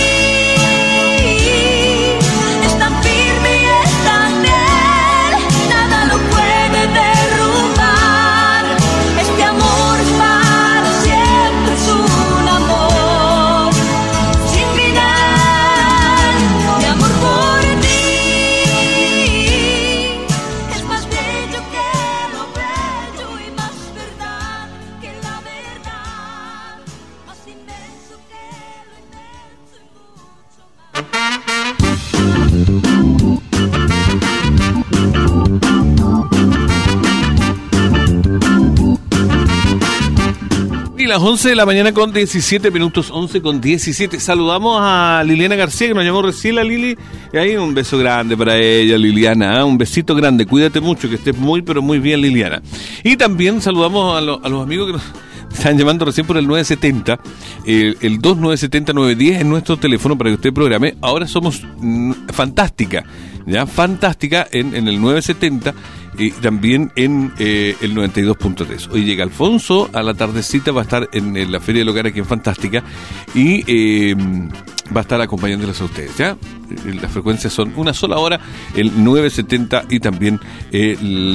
es tan firme y es tan fiel, nada lo puede derrumbar. Este amor es para siempre, es un amor sin final. Mi amor por ti es más bello que lo bello y más verdad que la verdad, más inmenso que lo inmenso y mucho Y las 11 de la mañana con 17 minutos, 11 con 17. Saludamos a Liliana García, que nos llamó recién, la Lili. Y ahí un beso grande para ella, Liliana. Un besito grande, cuídate mucho, que estés muy, pero muy bien, Liliana. Y también saludamos a los amigos que nos están llamando recién por el 970. El 2970-910 es nuestro teléfono para que usted programe. Ahora somos Fantástica, ¿ya? Fantástica en el 970. Y también en el 92.3. Hoy llega Alfonso, a la tardecita va a estar en la Feria del Hogar aquí en Fantástica y va a estar acompañándoles a ustedes, ¿ya? Las frecuencias son una sola hora, el 970 y también el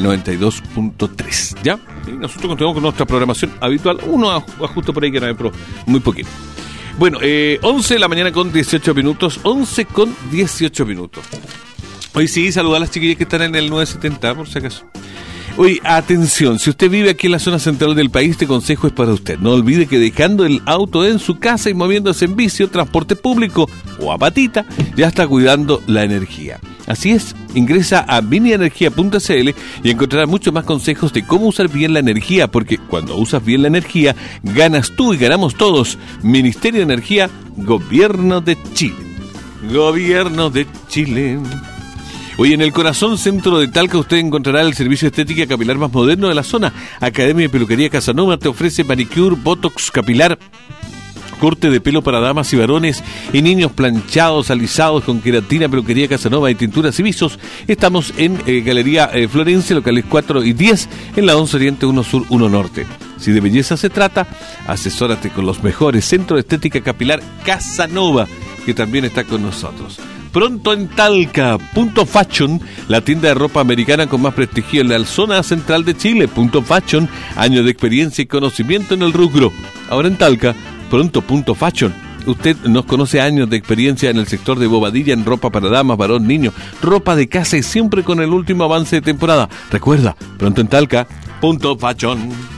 92.3, ¿ya? Y nosotros continuamos con nuestra programación habitual, uno ajuste por ahí que no hay, pero muy poquito. Bueno, 11 de la mañana con 18 minutos, 11 con 18 minutos. Hoy sí, saludar a las chiquillas que están en el 970, por si acaso. Oye, atención, si usted vive aquí en la zona central del país, este consejo es para usted. No olvide que dejando el auto en su casa y moviéndose en bici o transporte público o a patita, ya está cuidando la energía. Así es, ingresa a vinienergia.cl y encontrará muchos más consejos de cómo usar bien la energía, porque cuando usas bien la energía, ganas tú y ganamos todos. Ministerio de Energía, Gobierno de Chile. Gobierno de Chile. Hoy en el corazón centro de Talca usted encontrará el servicio de estética capilar más moderno de la zona. Academia de Peluquería Casanova te ofrece manicure, botox capilar, corte de pelo para damas y varones y niños, planchados, alisados con queratina. Peluquería Casanova y tinturas y visos. Estamos en Galería Florencia, locales 4 y 10, en la 11 Oriente 1 Sur 1 Norte. Si de belleza se trata, asesórate con los mejores. Centro de Estética Capilar Casanova, que también está con nosotros. Pronto en Talca, Punto Fashion, la tienda de ropa americana con más prestigio en la zona central de Chile. Punto Fashion, años de experiencia y conocimiento en el rubro. Ahora en Talca, pronto Punto Fashion. Usted nos conoce años de experiencia en el sector de bobadilla, en ropa para damas, varón, niño, ropa de casa y siempre con el último avance de temporada. Recuerda, pronto en Talca, Punto Fashion.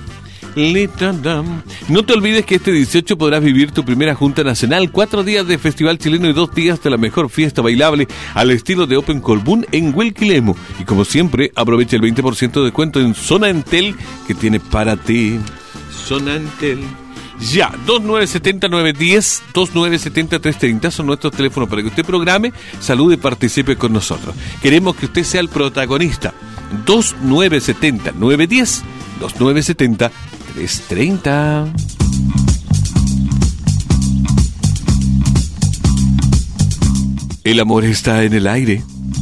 No te olvides que este 18 podrás vivir tu primera Junta Nacional, 4 días de Festival Chileno y 2 días de la mejor fiesta bailable al estilo de Open Colbún en Huelquilemo. Y como siempre, aprovecha el 20% de descuento en Zona Entel que tiene para ti. Zona Entel. Ya, 2970-910, 2970-330 son nuestros teléfonos para que usted programe, salude y participe con nosotros. Queremos que usted sea el protagonista. 2970-910, 2970-330. El amor está en el aire.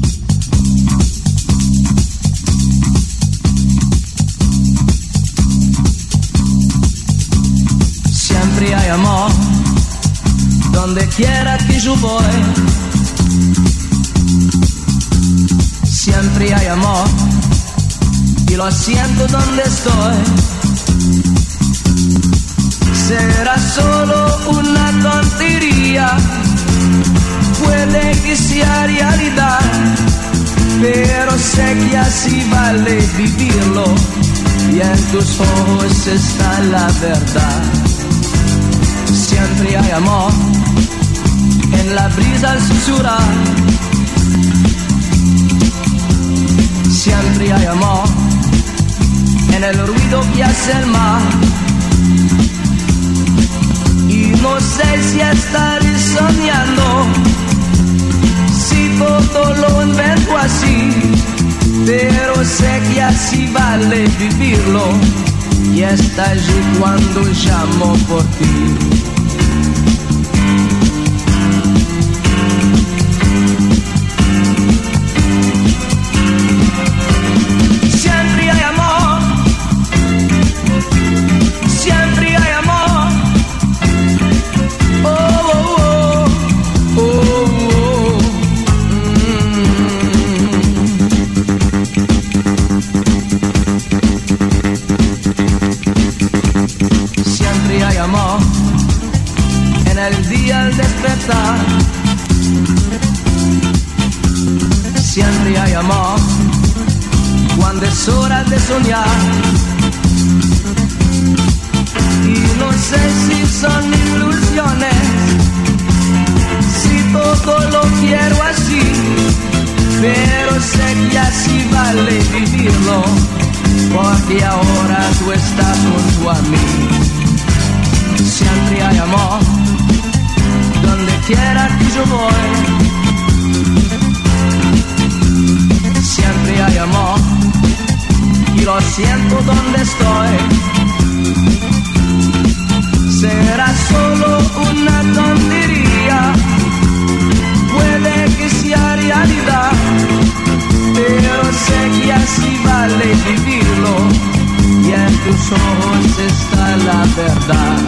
Siempre hay amor, donde quiera que yo voy. Siempre hay amor, y lo siento donde estoy. Será solo una tontería, puede que sea realidad, pero sé que así vale vivirlo. y en tus ojos está la verdad. Siempre hay amor en la brisa al susurrar. Siempre hay amor en el ruido que hace el mar. Y no sé si estaré soñando, si todo lo invento así, pero sé que así vale vivirlo. Y está allí cuando llamo por ti. Siempre hay amor, siempre hay amor. Oh, oh, oh, oh, oh. Siempre hay amor en el día al despertar. Siempre hay amor cuando es hora de soñar. Y no sé si son ilusiones, si todo lo quiero así, pero sé que así vale vivirlo, porque ahora tú estás junto a mí. Siempre hay amor donde quiera que yo voy. Siempre hay amor y lo siento donde estoy. Será solo una tontería, puede que sea realidad, pero sé que así vale vivirlo, y en tus ojos está la verdad.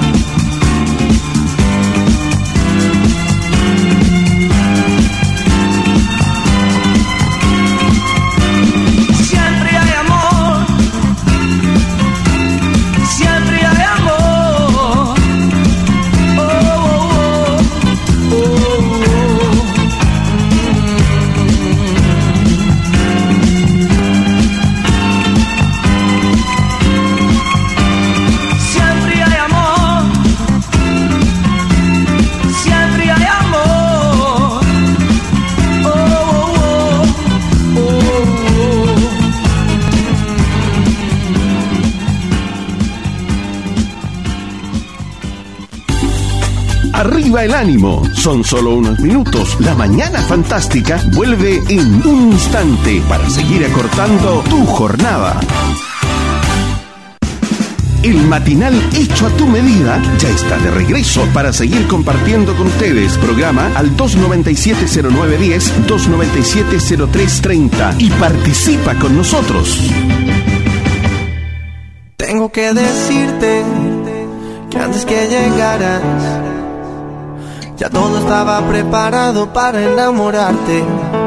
Arriba el ánimo, son solo unos minutos. La mañana fantástica vuelve en un instante para seguir acortando tu jornada. El matinal hecho a tu medida ya está de regreso para seguir compartiendo con ustedes. Programa al 297-0910, 297-0330 y participa con nosotros. Tengo que decirte que antes que llegaras ya todo estaba preparado para enamorarte.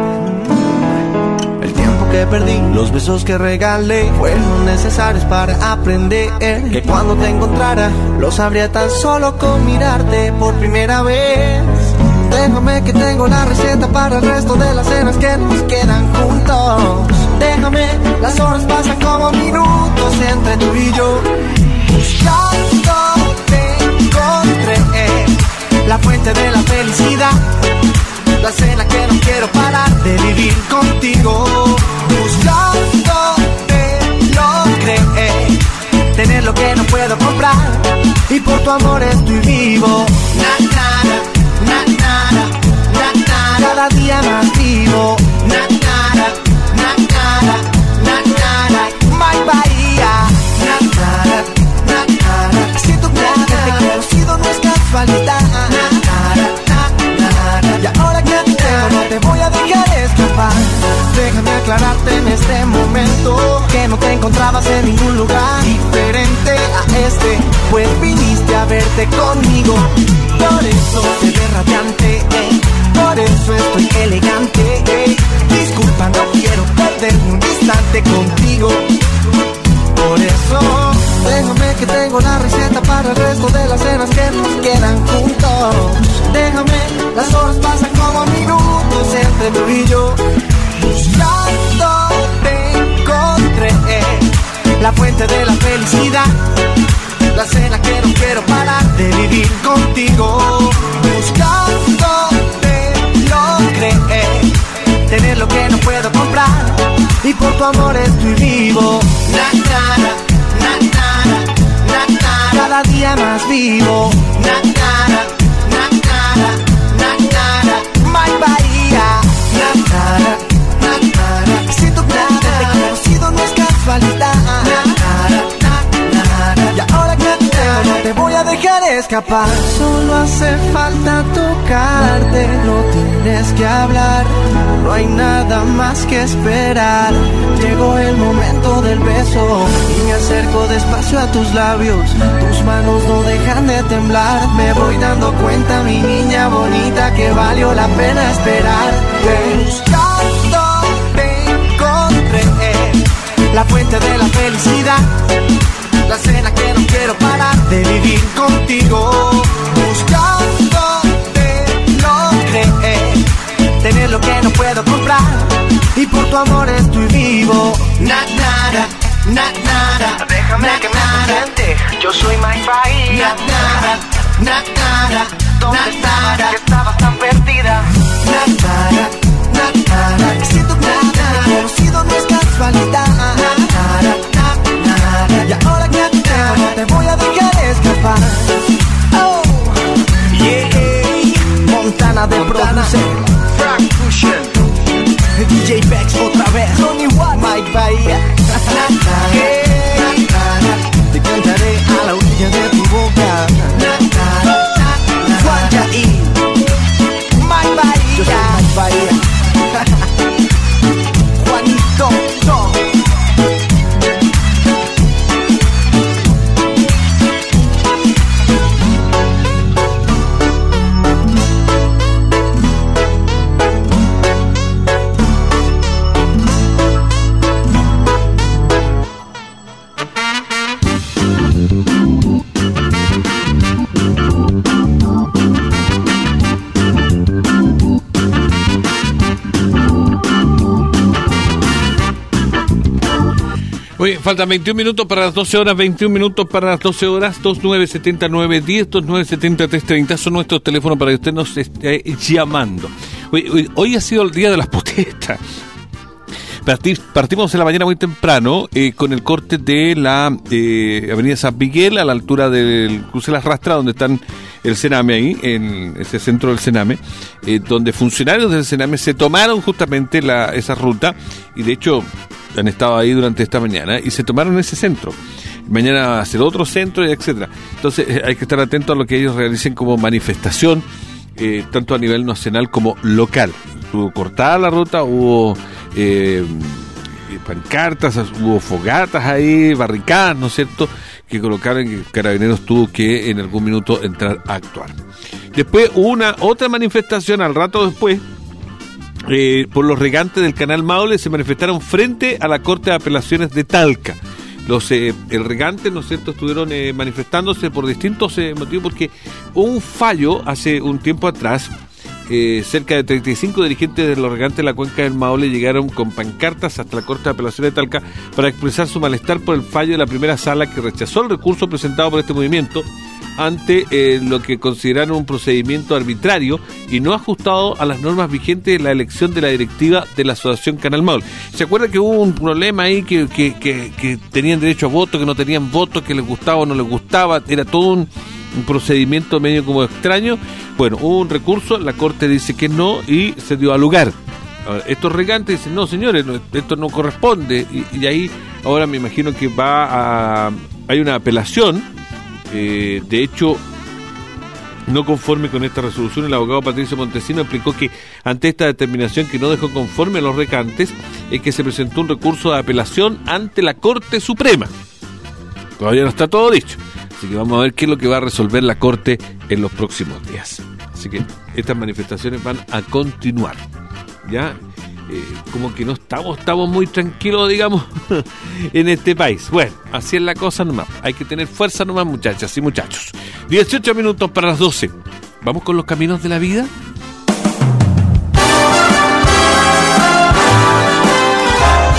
El tiempo que perdí, los besos que regalé, fueron necesarios para aprender que cuando te encontrara lo sabría tan solo con mirarte por primera vez. Déjame que tengo la receta para el resto de las cenas que nos quedan juntos. Déjame, las horas pasan como minutos entre tú y yo. Buscando te encontré la fuente de la felicidad, la cena que no quiero parar de vivir contigo. Buscándote logré tener lo que no puedo comprar, y por tu amor estoy vivo. Na, nada, na, nada, na, nada, cada día más vivo. Na, nada, na, nada, na, nada, my Bahía. Na, nada, na, nada, si tú crees que te he conocido no es casualidad. Y ahora que te tengo no te voy a dejar escapar. Déjame aclararte en este momento que no te encontrabas en ningún lugar diferente a este, pues viniste a verte conmigo. Por eso te ves radiante, por eso estoy elegante. Disculpa, no quiero perder ni un instante contigo. Por eso déjame que tengo la receta para el resto de las cenas que nos quedan juntos. Déjame, las horas pasan como minutos entre tú y yo. Buscando te encontré la fuente de la de vivir contigo, buscándote logré tener lo que no puedo comprar, y por tu amor estoy vivo. Na, na, na, na, na, na, na, cada día más vivo. Na, na, na, na, na, na, na, my Bahía. Na, na, na, na, na, siento que te he conocido, no es casualidad. Na, na, na, na, y ahora que te tengo no te voy a dejar escapar. Solo hace falta tocarte, no tienes que hablar, no hay nada más que esperar. Llegó el momento del beso y me acerco despacio a tus labios. Tus manos no dejan de temblar. Me voy dando cuenta, mi niña bonita, que valió la pena esperar. Buscando te encontré la fuente de la felicidad, la cena que no quiero parar de vivir contigo. Buscándote logré tener lo que no puedo comprar, y por tu amor estoy vivo. Na, nada, na, nada, déjame que me presente, yo soy My Bahía. Na, nada, ¿dónde estabas? Que estabas tan perdida. Na, nada, siento que te he conocido, no es casualidad. Na, nada, y ahora que te tengo no te voy a dejar escapar. Oh, yeah, Montana de producer, Frank Cushion, DJ Bex otra vez, Tony Watt, Mike Bahía. Te cantaré a la orilla de tu boca. Juan Yair, Mike Bahía. Yo soy Mike Bahía. Juanito Tom. Oye, faltan 21 minutos para las 12 horas, 21 minutos para las 12 horas, 297910, 2970-330 son nuestros teléfonos para que usted nos esté llamando. Hoy ha sido el día de las protestas. Partimos en la mañana muy temprano con el corte de la avenida San Miguel a la altura del cruce Las Rastras, donde están el Sename ahí, en ese centro del Sename, donde funcionarios del Sename se tomaron justamente esa ruta, y de hecho han estado ahí durante esta mañana y se tomaron ese centro. Mañana va a ser otro centro, y etcétera. Entonces hay que estar atentos a lo que ellos realicen como manifestación, tanto a nivel nacional como local. Hubo cortada la ruta, hubo pancartas, hubo fogatas ahí, barricadas, ¿no es cierto?, que colocaron, que Carabineros tuvo que en algún minuto entrar a actuar. Después hubo otra manifestación al rato después, por los regantes del Canal Maule. Se manifestaron frente a la Corte de Apelaciones de Talca. El regante, ¿no es cierto?, estuvieron manifestándose por distintos motivos, porque hubo un fallo hace un tiempo atrás. Cerca de 35 dirigentes de los regantes de la cuenca del Maule llegaron con pancartas hasta la Corte de Apelaciones de Talca para expresar su malestar por el fallo de la primera sala, que rechazó el recurso presentado por este movimiento ante lo que consideraron un procedimiento arbitrario y no ajustado a las normas vigentes de la elección de la directiva de la Asociación Canal Maule. ¿Se acuerda que hubo un problema ahí que tenían derecho a voto, que no tenían voto, que les gustaba o no les gustaba? Era todo un procedimiento medio como extraño. Bueno, hubo un recurso, la Corte dice que no y se dio a lugar. Ahora, estos regantes dicen, no señores, esto no corresponde, y ahí ahora me imagino que hay una apelación. De hecho, no conforme con esta resolución, el abogado Patricio Montesino explicó que ante esta determinación que no dejó conforme a los regantes, es que se presentó un recurso de apelación ante la Corte Suprema. Todavía no está todo dicho, así que vamos a ver qué es lo que va a resolver la Corte en los próximos días. Así que estas manifestaciones van a continuar. Ya como que no estamos muy tranquilos, digamos, en este país. Bueno, así es la cosa nomás. Hay que tener fuerza nomás, muchachas y muchachos. 18 minutos para las 12. ¿Vamos con los caminos de la vida?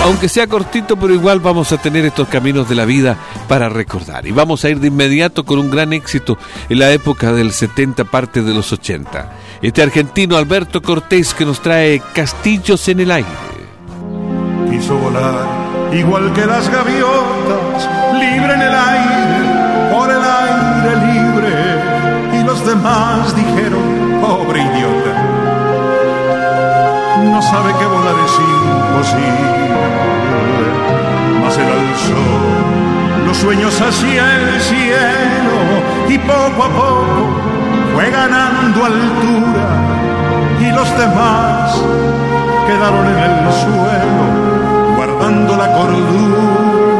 Aunque sea cortito, pero igual vamos a tener estos caminos de la vida para recordar. Y vamos a ir de inmediato con un gran éxito en la época del 70, parte de los 80. Este argentino Alberto Cortés, que nos trae Castillos en el aire. Quiso volar igual que las gaviotas, libre en el aire, por el aire libre. Y los demás dijeron, pobre idiota, no sabe que volar es imposible. Mas él alzó los sueños hacia el cielo y poco a poco fue ganando altura. Y los demás quedaron en el suelo guardando la cordura.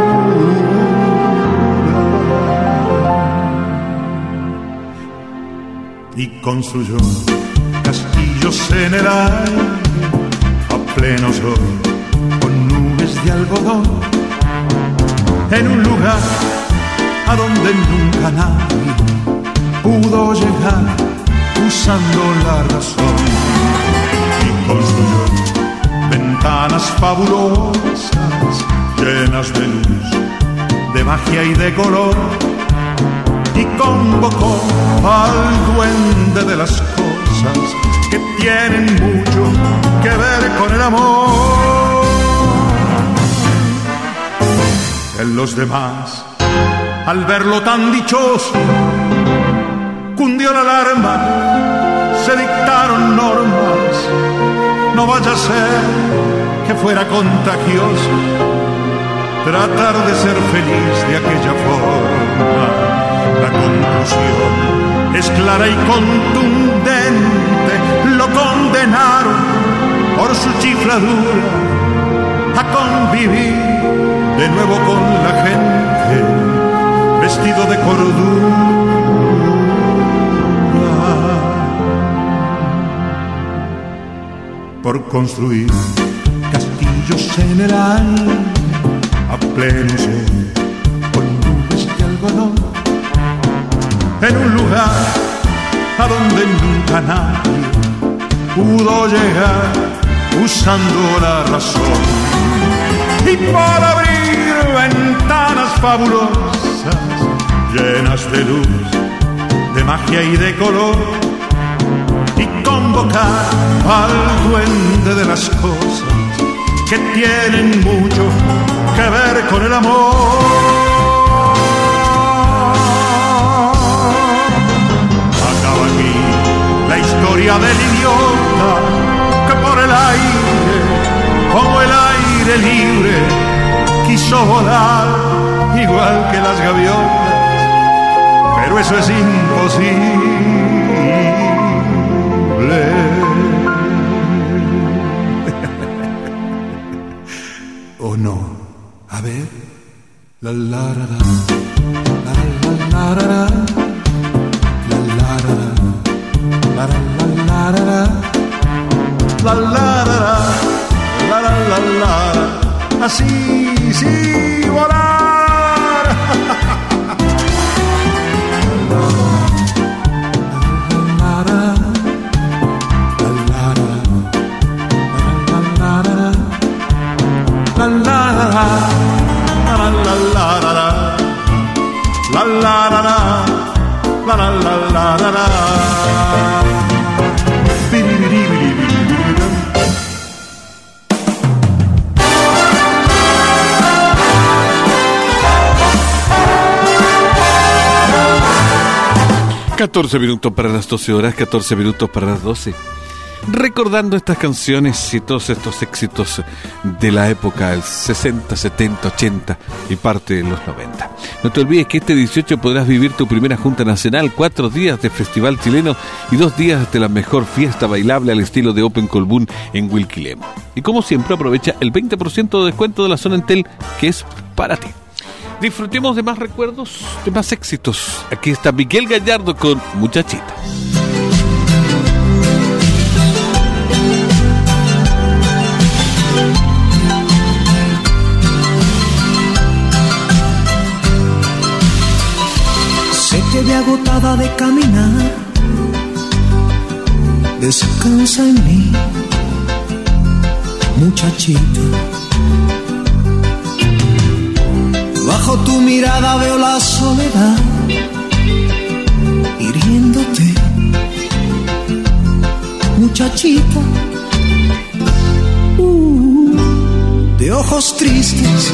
Y construyó castillos en el aire a pleno sol, con nubes de algodón, en un lugar a donde nunca nadie pudo llegar usando la razón. Y construyó ventanas fabulosas llenas de luz, de magia y de color, y convocó al duende de las cosas que tienen mucho que ver con el amor. En los demás, al verlo tan dichoso, cundió la alarma, se dictaron normas. No vaya a ser que fuera contagioso tratar de ser feliz de aquella forma. La conclusión es clara y contundente, lo condenaron por su chifladura a convivir de nuevo con la gente, vestido de cordura. Por construir castillos en el aire a pleno sol, con nubes de algodón, en un lugar a donde nunca nadie pudo llegar usando la razón. Y por abrir ventanas fabulosas llenas de luz, de magia y de color, y convocar al duende de las cosas que tienen mucho que ver con el amor. La historia del idiota que por el aire, como el aire libre, quiso volar igual que las gaviotas, pero eso es imposible. ¿O no? A ver. La la la la la la la la la la la. La la la la la la la la la la, así sí volar. La la la la la. 14 minutos para las 12 horas, 14 minutos para las 12. Recordando estas canciones y todos estos éxitos de la época del 60, 70, 80 y parte de los 90. No te olvides que este 18 podrás vivir tu primera Junta Nacional, 4 días de festival chileno y 2 días de la mejor fiesta bailable al estilo de Open Colbún en Wilquilemo. Y como siempre, aprovecha el 20% de descuento de la zona Entel, que es para ti. Disfrutemos de más recuerdos, de más éxitos. Aquí está Miguel Gallardo con Muchachita. Sé que ve agotada de caminar, descansa en mí, muchachita. Bajo tu mirada veo la soledad hiriéndote, muchachita, de ojos tristes.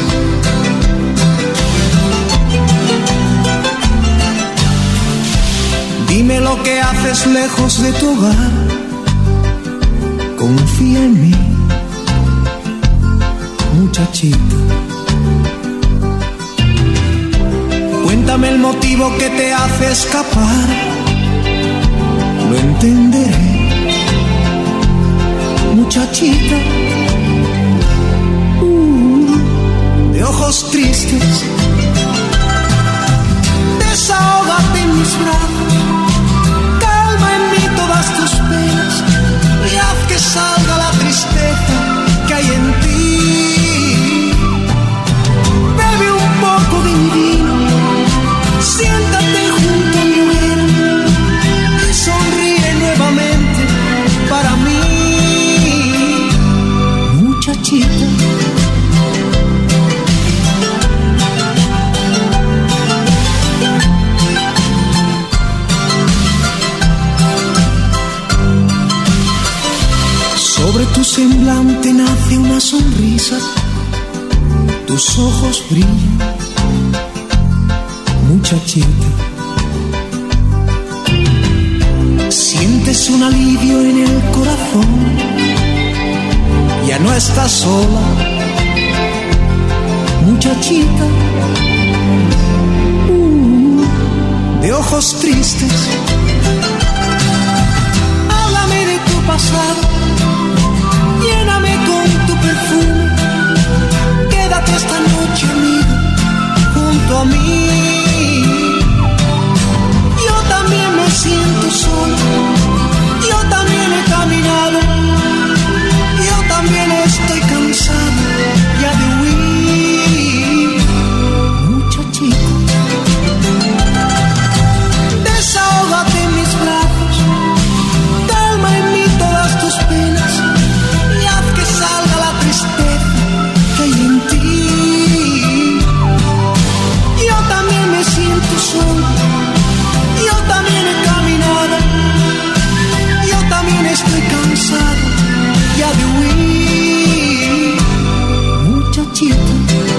Dime lo que haces lejos de tu hogar, confía en mí, muchachita. Cuéntame el motivo que te hace escapar, lo entenderé, muchachita, de ojos tristes. Desahógate en mis brazos, calma en mí todas tus penas y haz que salga la tristeza que hay en ti. Bebe un poco de mi vino, siéntate junto a mi hoguera y sonríe nuevamente para mí, muchachita. Sobre tu semblante nace una sonrisa, tus ojos brillan, muchachita. Sientes un alivio en el corazón, ya no estás sola, muchachita, de ojos tristes. Háblame de tu pasado, lléname con tu perfume, quédate esta noche, amiga, junto a mí. Yo también me siento sola, yo también he caminado, yo también estoy cansada ya de huir, muchachita. Desahógate en mis brazos, calma en mí todas tus penas y haz que salga la tristeza que hay en ti. Yo también me siento sola, yo también he caminado, yo también estoy cansado ya de huir, muchachita.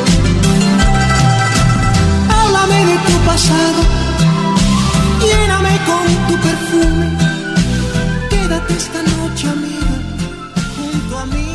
Háblame de tu pasado, lléname con tu perfume, quédate esta noche, amiga, junto a mí.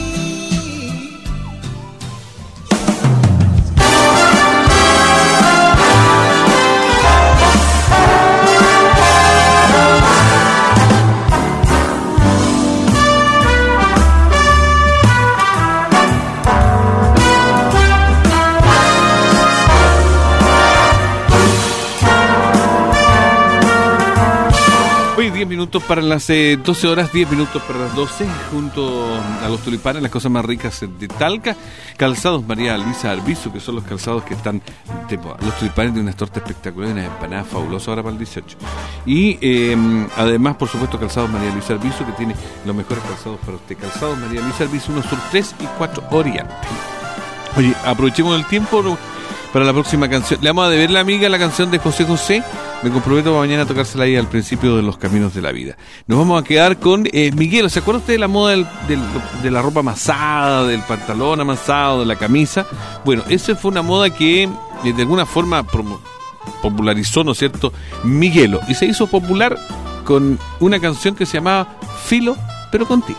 Hoy 10 minutos para las 12 horas, 10 minutos para las 12, junto a los tulipanes, las cosas más ricas de Talca. Calzados María Luisa Arbizu, que son los calzados que están, los tulipanes de unas tortas espectaculares, unas empanadas fabulosas ahora para el 18. Y además, por supuesto, Calzados María Luisa Arbizu, que tiene los mejores calzados para usted. Calzados María Luisa Arbizu, 1 Sur 3 y 4 Oriente. Oye, aprovechemos el tiempo para la próxima canción. Le vamos a deber la amiga la canción de José José. Me comprometo para mañana a tocársela ahí al principio de Los Caminos de la Vida. Nos vamos a quedar con Miguel. ¿Se acuerda usted de la moda de la ropa amasada, del pantalón amasado, de la camisa? Bueno, esa fue una moda que de alguna forma popularizó, ¿no es cierto?, Miguelo. Y se hizo popular con una canción que se llamaba Filo, pero contigo.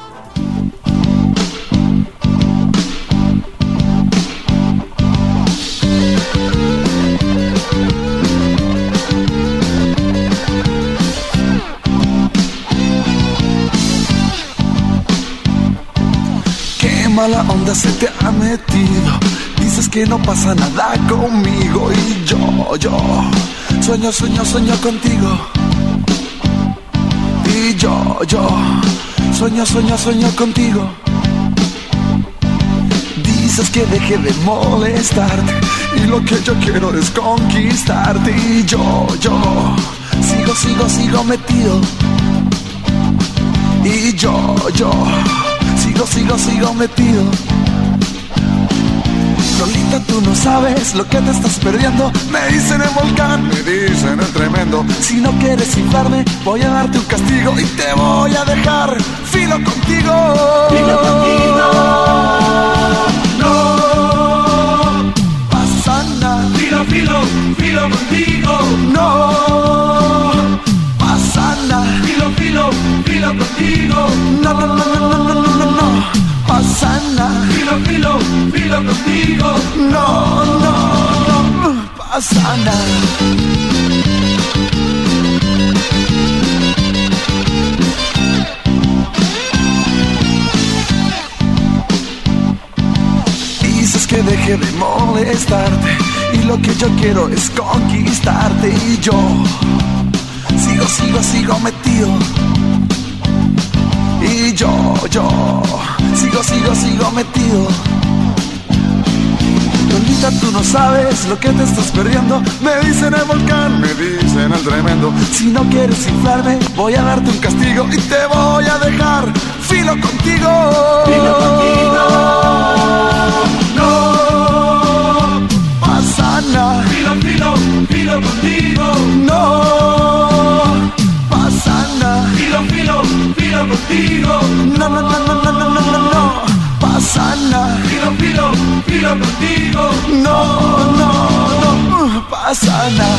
Mala onda se te ha metido, dices que no pasa nada conmigo y yo sueño contigo y yo sueño contigo. Dices que deje de molestarte y lo que yo quiero es conquistarte y yo sigo metido y yo sigo metido. Lolita, tú no sabes lo que te estás perdiendo. Me dicen el volcán, me dicen el tremendo. Si no quieres inflarme, voy a darte un castigo y te voy a dejar filo contigo. Filo contigo. No pasa nada. Filo, filo, filo contigo. No pasa nada. Filo, filo, filo contigo. No, no, no, no, no, no, no, no pasa nada. Filo, filo, filo contigo. No, no, no pasa nada. Que deje de molestarte y lo que yo quiero es conquistarte y yo sigo metido y yo sigo metido. Lolita, tú no sabes lo que te estás perdiendo. Me dicen el volcán, me dicen el tremendo. Si no quieres inflarme, voy a darte un castigo y te voy a dejar filo contigo. Filo contigo. No pasa nada. Filo, filo, filo contigo. No pasa nada. Filo, filo, filo contigo. No, no, no, no, no, no, no, no, no pasa nada. Filo, filo, filo contigo. No, no, no pasa nada.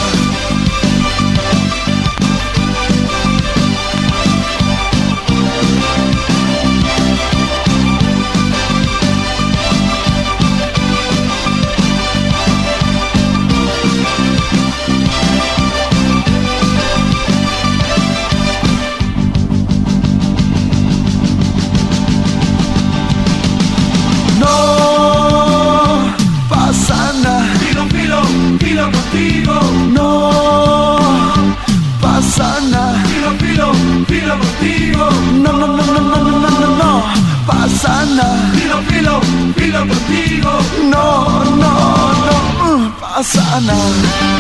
Contigo. No pasa nada. Filo, filo, filo contigo. No, no, no, no, no, no, no, no pasa nada. Filo, filo, filo contigo. No, no, no pasa nada.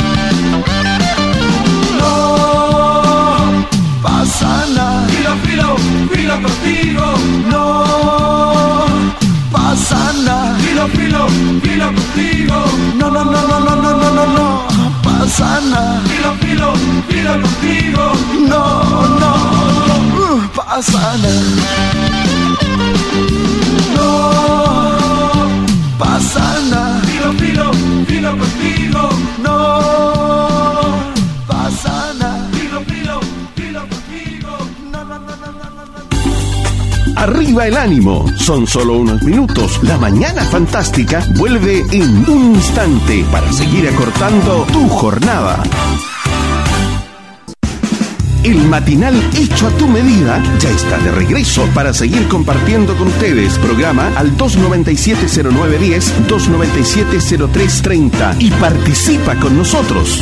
No pasa nada. Filo, filo, filo contigo. No pasa nada. Filo, filo, filo contigo. No, no, no, no, no, no, no, no, no pasa nada. Filo, filo, filo contigo. No, no, no pasa nada. No pasa nada. Filo, filo, filo contigo. No pasa nada. Filo, filo, filo contigo. No, no, no, no, no, no. Arriba el ánimo, son solo unos minutos. La mañana fantástica vuelve en un instante para seguir acortando tu jornada. El matinal hecho a tu medida ya está de regreso para seguir compartiendo con ustedes. Programa al 297-0910, 297-0330 y participa con nosotros.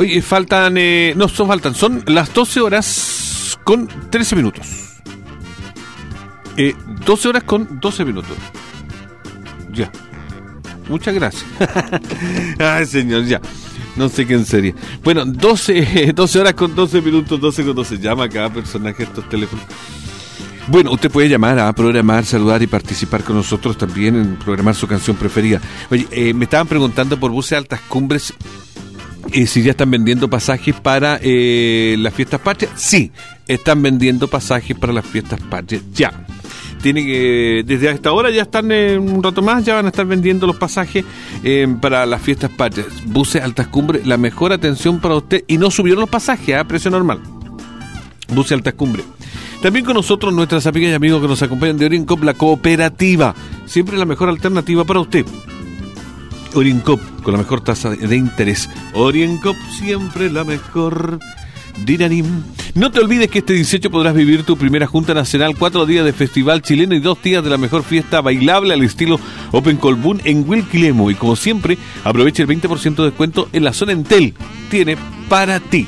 Oye, faltan, son las 12 horas con 13 minutos. 12 horas con 12 minutos. Ya. Muchas gracias. Ay, señor, ya. No sé qué en serio. Bueno, 12 horas con 12 minutos, 12 con 12. Llama a cada personaje estos teléfonos. Bueno, usted puede llamar a programar, saludar y participar con nosotros también en programar su canción preferida. Oye, me estaban preguntando por Buses Altas Cumbres si ya están vendiendo pasajes para las fiestas patrias. Sí, están vendiendo pasajes para las fiestas patrias ya. Tiene que, desde esta hora ya están un rato más, ya van a estar vendiendo los pasajes para las fiestas patrias. Buses Altas Cumbres, la mejor atención para usted, y no subieron los pasajes a precio normal. Buses Altas Cumbres. También con nosotros nuestras amigas y amigos que nos acompañan de Orincop, la cooperativa, siempre la mejor alternativa para usted. Orincop, con la mejor tasa de interés. Orincop, siempre la mejor. Dinanim. No te olvides que este 18 podrás vivir tu primera Junta Nacional, 4 días de festival chileno y 2 días de la mejor fiesta bailable al estilo Open Colbún en Wilquilemo. Y como siempre, aprovecha el 20% de descuento en la zona Entel. Tiene para ti,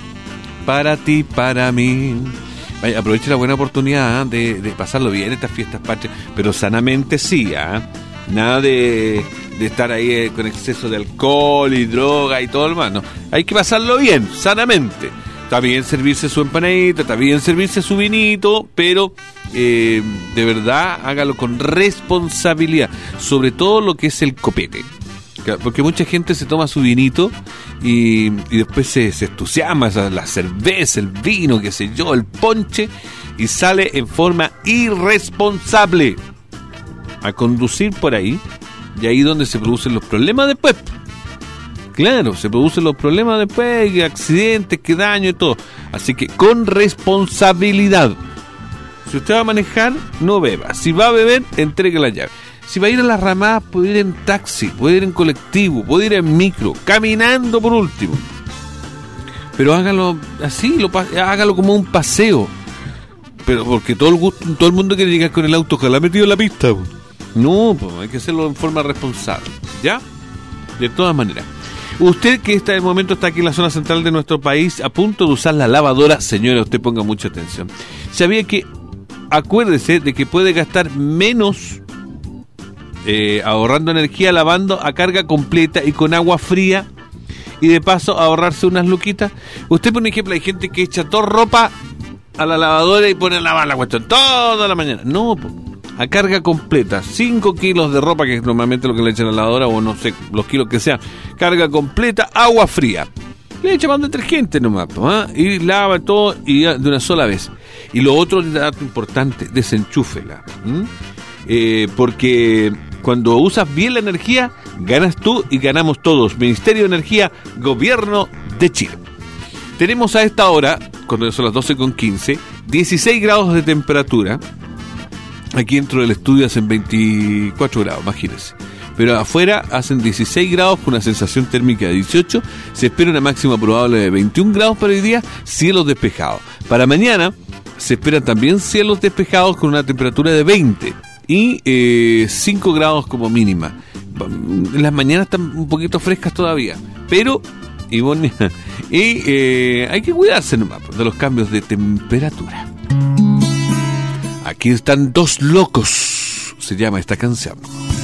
para mí. Vaya, aprovecha la buena oportunidad de pasarlo bien estas fiestas patrias, pero sanamente sí, nada de estar ahí con exceso de alcohol y droga y todo lo demás. No, hay que pasarlo bien, sanamente. Está bien servirse su empanadita, está bien servirse su vinito, pero de verdad hágalo con responsabilidad, sobre todo lo que es el copete. Porque mucha gente se toma su vinito y después se entusiasma, la cerveza, el vino, qué sé yo, el ponche, y sale en forma irresponsable a conducir por ahí, y ahí donde se producen los problemas después. Claro, se producen los problemas después, que accidentes, que daño y todo. Así que con responsabilidad. Si usted va a manejar, no beba. Si va a beber, entregue la llave. Si va a ir a las ramadas, puede ir en taxi, puede ir en colectivo, puede ir en micro, caminando por último. Pero hágalo así, hágalo como un paseo. Pero porque todo el mundo quiere llegar con el auto, ojalá metido en la pista. No, pues hay que hacerlo en forma responsable, ¿ya? De todas maneras. Usted que está en el momento está aquí en la zona central de nuestro país, a punto de usar la lavadora, señora, usted ponga mucha atención. ¿Sabía que, acuérdese de que puede gastar menos ahorrando energía lavando a carga completa y con agua fría, y de paso ahorrarse unas luquitas? Usted, por ejemplo, hay gente que echa toda ropa a la lavadora y pone a lavar la cuestión toda la mañana. No, a carga completa, 5 kilos de ropa, que es normalmente lo que le echan a la lavadora, o no sé, los kilos que sean, carga completa, agua fría, le echa más detergente nomás, y lava todo y de una sola vez. Y lo otro, dato importante, desenchúfela, porque cuando usas bien la energía, ganas tú y ganamos todos. Ministerio de Energía, Gobierno de Chile. Tenemos a esta hora, cuando son las 12:15, 16 grados de temperatura. Aquí dentro del estudio hacen 24 grados, imagínense. Pero afuera hacen 16 grados con una sensación térmica de 18. Se espera una máxima probable de 21 grados para hoy día, cielos despejados. Para mañana se esperan también cielos despejados con una temperatura de 20 y 5 grados como mínima. En las mañanas están un poquito frescas todavía, pero hay que cuidarse nomás de los cambios de temperatura. Aquí están Dos Locos, se llama esta canción.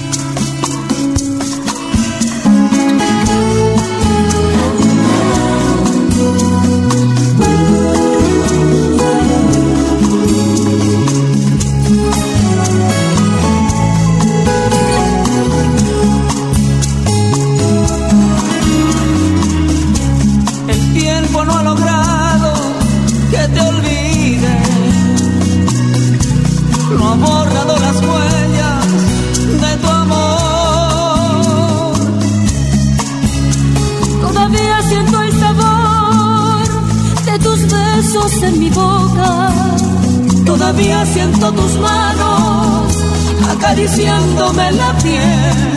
El tiempo no ha logrado que te olvides, no ha borrado las huellas de tu amor. Todavía siento el sabor de tus besos en mi boca. Todavía siento tus manos acariciándome la piel.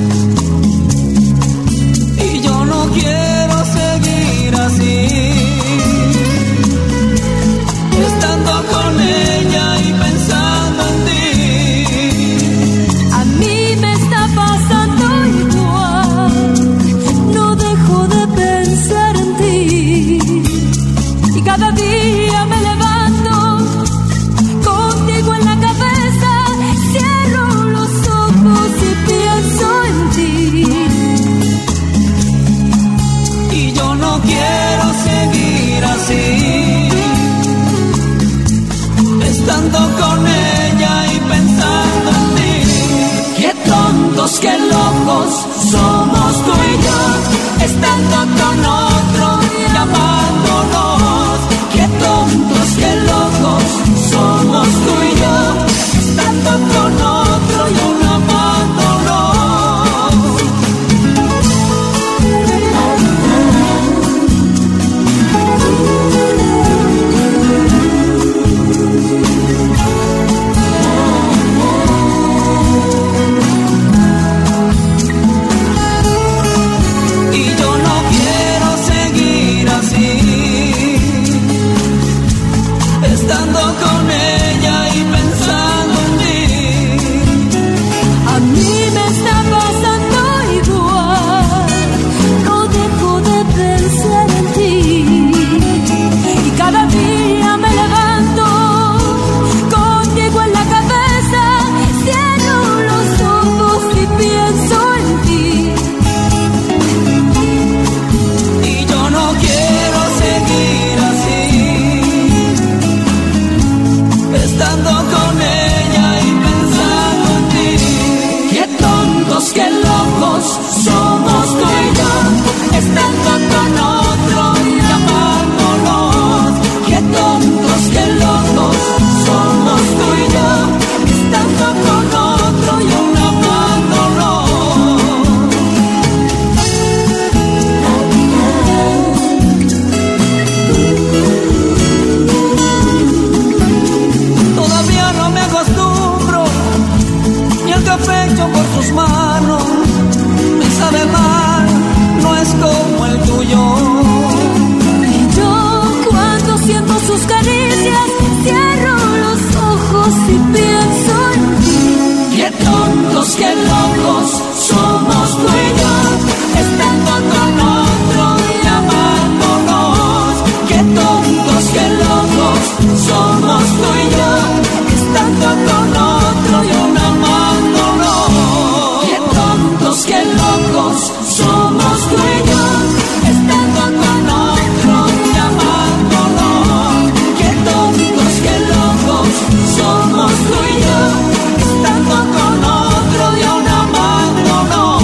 Y yo no quiero seguir así, estando con ella y pensando en ti. A mí me está pasando igual, no dejo de pensar en ti. con ella y pensando en ti. Qué tontos, qué locos somos tú y yo, estando con otro y amándonos. Qué tontos, qué locos somos tú y yo, estando con otro y aún amándonos. Y yo no quiero seguir así, estando con ella y pensando en ti. A mí me está pasando igual, no dejo de pensar en ti. Y cada día me levanto contigo en la cabeza, cierro los ojos y pienso en ti. Y yo no quiero seguir así, estando con ella y pensando en ti. Qué tontos, qué locos somos tú y yo, estando con otro y amándonos. Qué tontos, qué locos somos tú y yo, estando con otro y aún amándonos. Todavía no me acostumbro ni al café hecho por sus manos. Me sabe mal, no es como el tuyo. Y yo cuando siento sus caricias, cierro los ojos y pienso en ti. Qué tontos, qué locos somos tú y yo, estando con otro y amándonos. Qué tontos, qué locos somos tú y yo, estando con otro y aún amándonos. Qué tontos, qué locos somos tú y yo, estando con otro y amándonos. Qué tontos, qué locos somos tú y yo, estando con otro y aún amándonos.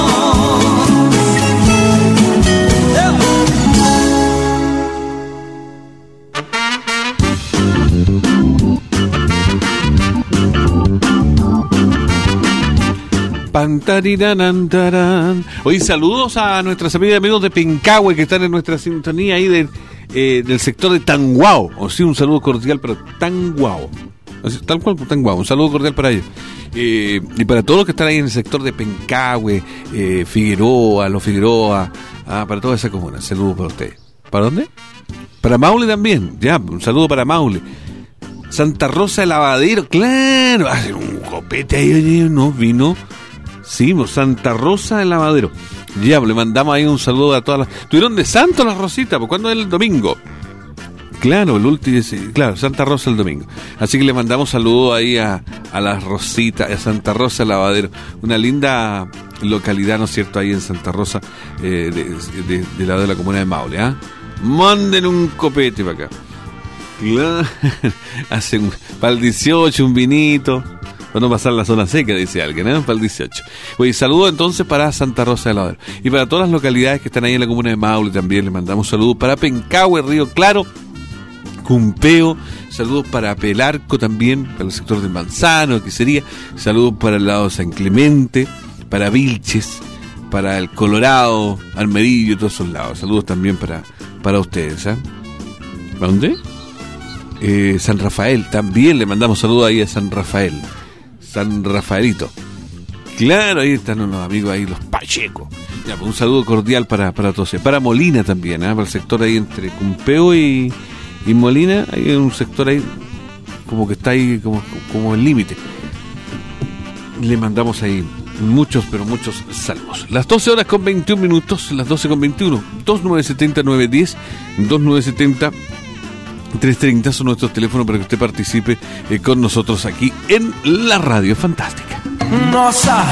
Pantarinanantarán. Oye, saludos a nuestras amigas y amigos de Pencahue que están en nuestra sintonía ahí del sector de Tanguao. O sí, un saludo cordial para Tanguao. Así, tal cual, Tanguao. Un saludo cordial para ellos. Y para todos los que están ahí en el sector de Pencahue, Figueroa, Los Figueroa, para toda esa comuna. Saludos para ustedes. ¿Para dónde? Para Maule también. Ya, un saludo para Maule. Santa Rosa de Lavadero, claro. Hacer un copete ahí, no vino. Sí, Santa Rosa de Lavadero. Ya, le mandamos ahí un saludo a todas las... Tuvieron de santo las Rositas, ¿cuándo es el domingo? Claro, el último, claro, Santa Rosa el domingo. Así que le mandamos saludos ahí a las Rositas, a Santa Rosa de Lavadero. Una linda localidad, ¿no es cierto?, ahí en Santa Rosa, de lado de la comuna de Maule, ¿ah? Manden un copete para acá. Claro. Hacen para el 18 un vinito. Para no pasar la zona seca, dice alguien, ¿eh? Para el 18. Oye, saludo entonces para Santa Rosa de Lavadero. Y para todas las localidades que están ahí en la comuna de Maule también les mandamos saludos. Para Pencahue, Río Claro, Cumpeo, saludos para Pelarco también, para el sector de Manzano, que sería. Saludos para el lado de San Clemente, para Vilches, para el Colorado, Almerillo, todos esos lados. Saludos también para ustedes, ¿eh? ¿A dónde? San Rafael, también le mandamos saludos ahí a San Rafael. San Rafaelito. Claro, ahí están unos amigos ahí, los Pacheco. Ya, pues un saludo cordial para todos. Para Molina también, para el sector ahí entre Cumpeo y Molina. Hay un sector ahí como que está ahí como el límite. Le mandamos ahí muchos, pero muchos saludos. Las 12 horas con 21 minutos, las 12 con 21. 2970-910, 2970-330 son nuestros teléfonos para que usted participe con nosotros aquí en la Radio Fantástica. Nossa,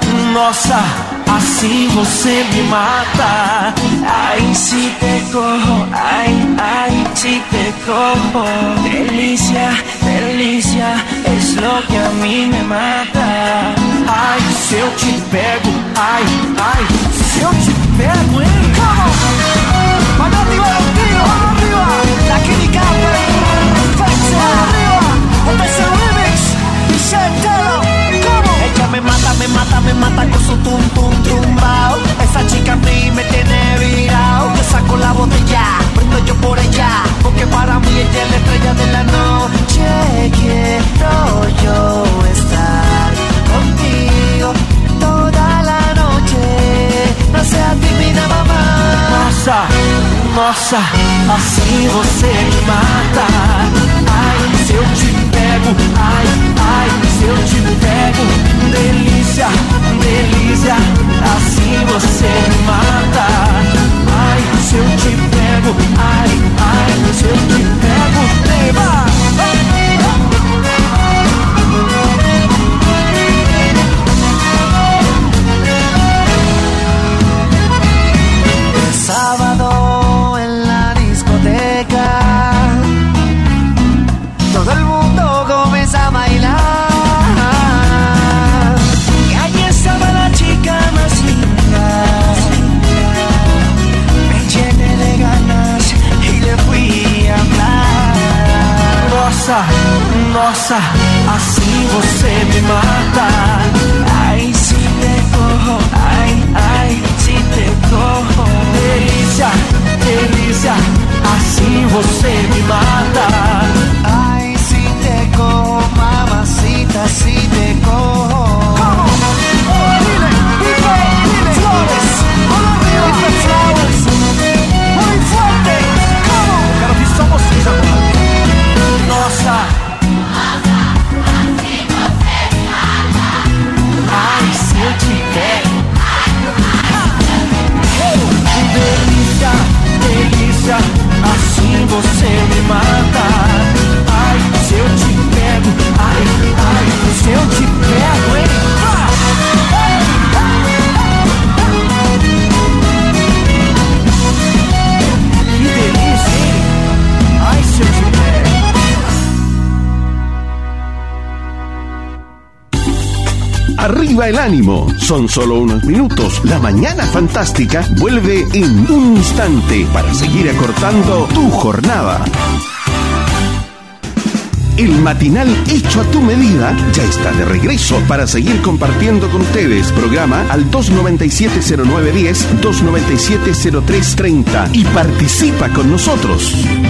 assim você me mata. Ai, se te corro, ai, te corro. Delícia, delícia es lo que a mim me mata. Ai, se eu te pego, ai, ai, se eu te pego, hein? Come on! Mano arriba, mano arriba! La química perfecta, arriba! Este remix, dice entero, ¿cómo? Ella me mata con su tum tum tumbao. Esa chica a mí me tiene virado. Yo saco la botella, brindo yo por ella, porque para mí ella es la estrella de la noche. Quiero yo estar contigo toda la noche. No seas tímida, mamá. Nossa, nossa, assim você me mata. Ai, se eu te pego, ai, ai, se eu te pego, delícia, delícia, assim você me mata. Ai, se eu te pego, ai, ai, se eu te pego, leva. Sábado en la discoteca, todo el mundo comienza a bailar. Y allí estaba la chica más linda. Me llené de ganas y le fui a hablar. Nossa, nossa, assim você me mata. Ai, se te cojo, ai, ai, se te cojo. Delícia, delícia, assim você me mata. Ai, se te cojo, mamacita, se te cojo. Dile, dile, dile, flores, con arriba, dile flores, muy fuerte. ¿Cómo? Cara, que somos igual. Nossa, ai, se eu te pego. Delícia, delícia, assim você me mata. Ai, se eu te pego, ai, ai, se eu te pego, hein? Que delícia, hein? Ai, se eu te pego. Arriba el ánimo, son solo unos minutos. La mañana fantástica vuelve en un instante para seguir acortando tu jornada. El matinal hecho a tu medida ya está de regreso para seguir compartiendo con ustedes. Programa al 297-0910, 297-0330 y participa con nosotros.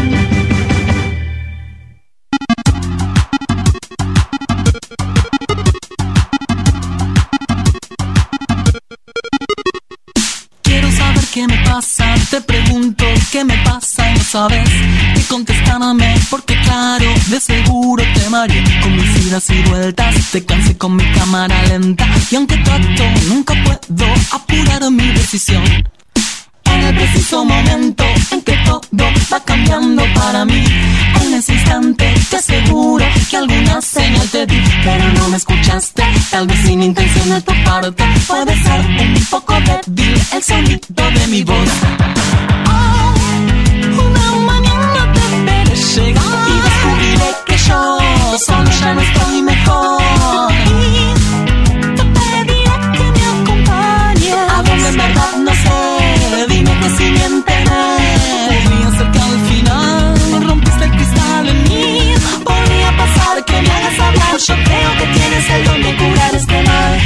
¿Qué me pasa? Te pregunto qué me pasa y no sabes qué contestarme, porque claro, de seguro te mareé con mis idas y vueltas, te cansé con mi cámara lenta y aunque trato nunca puedo apurar mi decisión. En el preciso momento en que todo va cambiando para mí, en ese instante te aseguro que alguna señal te di, pero no me escuchaste, tal vez sin intención de tu parte. Puede ser un poco débil el sonido de mi voz. Oh, una mañana te veré llegar y descubriré que yo solo ya no estoy mejor. Y te pediré que me acompañes a donde en verdad no sé. Dime que si miénteme. Podría ser que al final rompiste el cristal en mí. Podría pasar que me hagas hablar. Yo creo que tienes el don de curar este mal.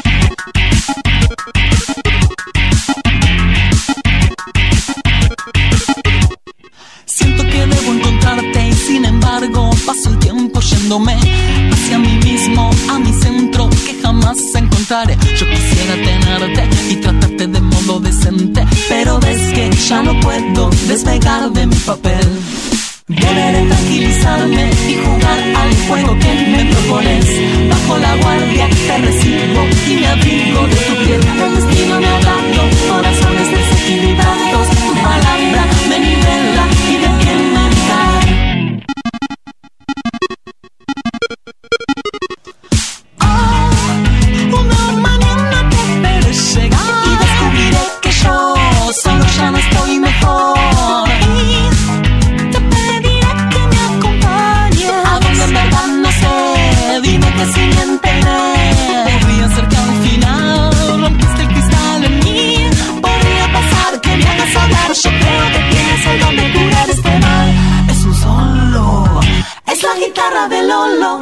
Siento que debo encontrarte y sin embargo paso el tiempo yéndome hacia mí mismo, a mi centro que jamás encontraré. Yo quisiera tenerte y tratarte de modo decente, pero ves que ya no puedo despegar de mi papel. Deberé tranquilizarme y jugar al juego que me propones. Bajo la guardia te recibo y me abrigo de tu piel. El destino me ha dado corazones desequilibrados. Tu palabra me nivela y de quién me cae. Oh, una mañana te veré llegar y descubriré que yo solo ya no estoy mejor. Y te pediré que me acompañes a donde me que sin entender. Podría ser que al final rompiste el cristal en mí. Podría pasar que me hagas hablar. Yo creo que tienes el don de curar este mal. Es un solo, es la guitarra de Lolo.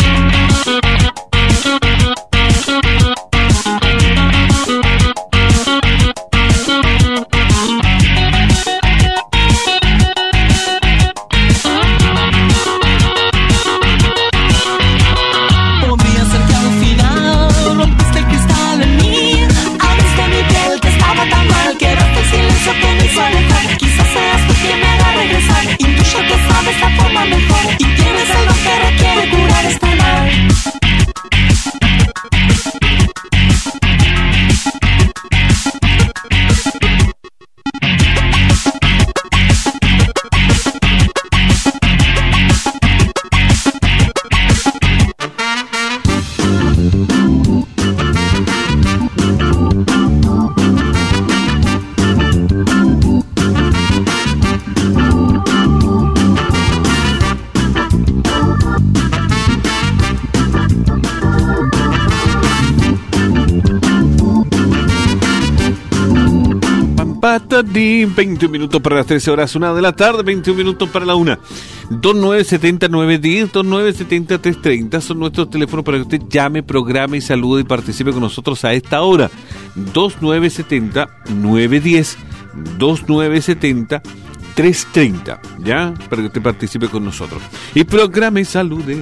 Quizás seas tú quien me haga regresar. Intuyo que sabes la forma mejor y tienes algo que requiere curar este mal. Patadín, 21 minutos para las 13 horas, 1 de la tarde, 21 minutos para la 1. 2970-910, 2970-330 son nuestros teléfonos para que usted llame, programe y salude y participe con nosotros a esta hora. 2970-910, 2970-330, ¿ya? Para que usted participe con nosotros. Y programe y salude.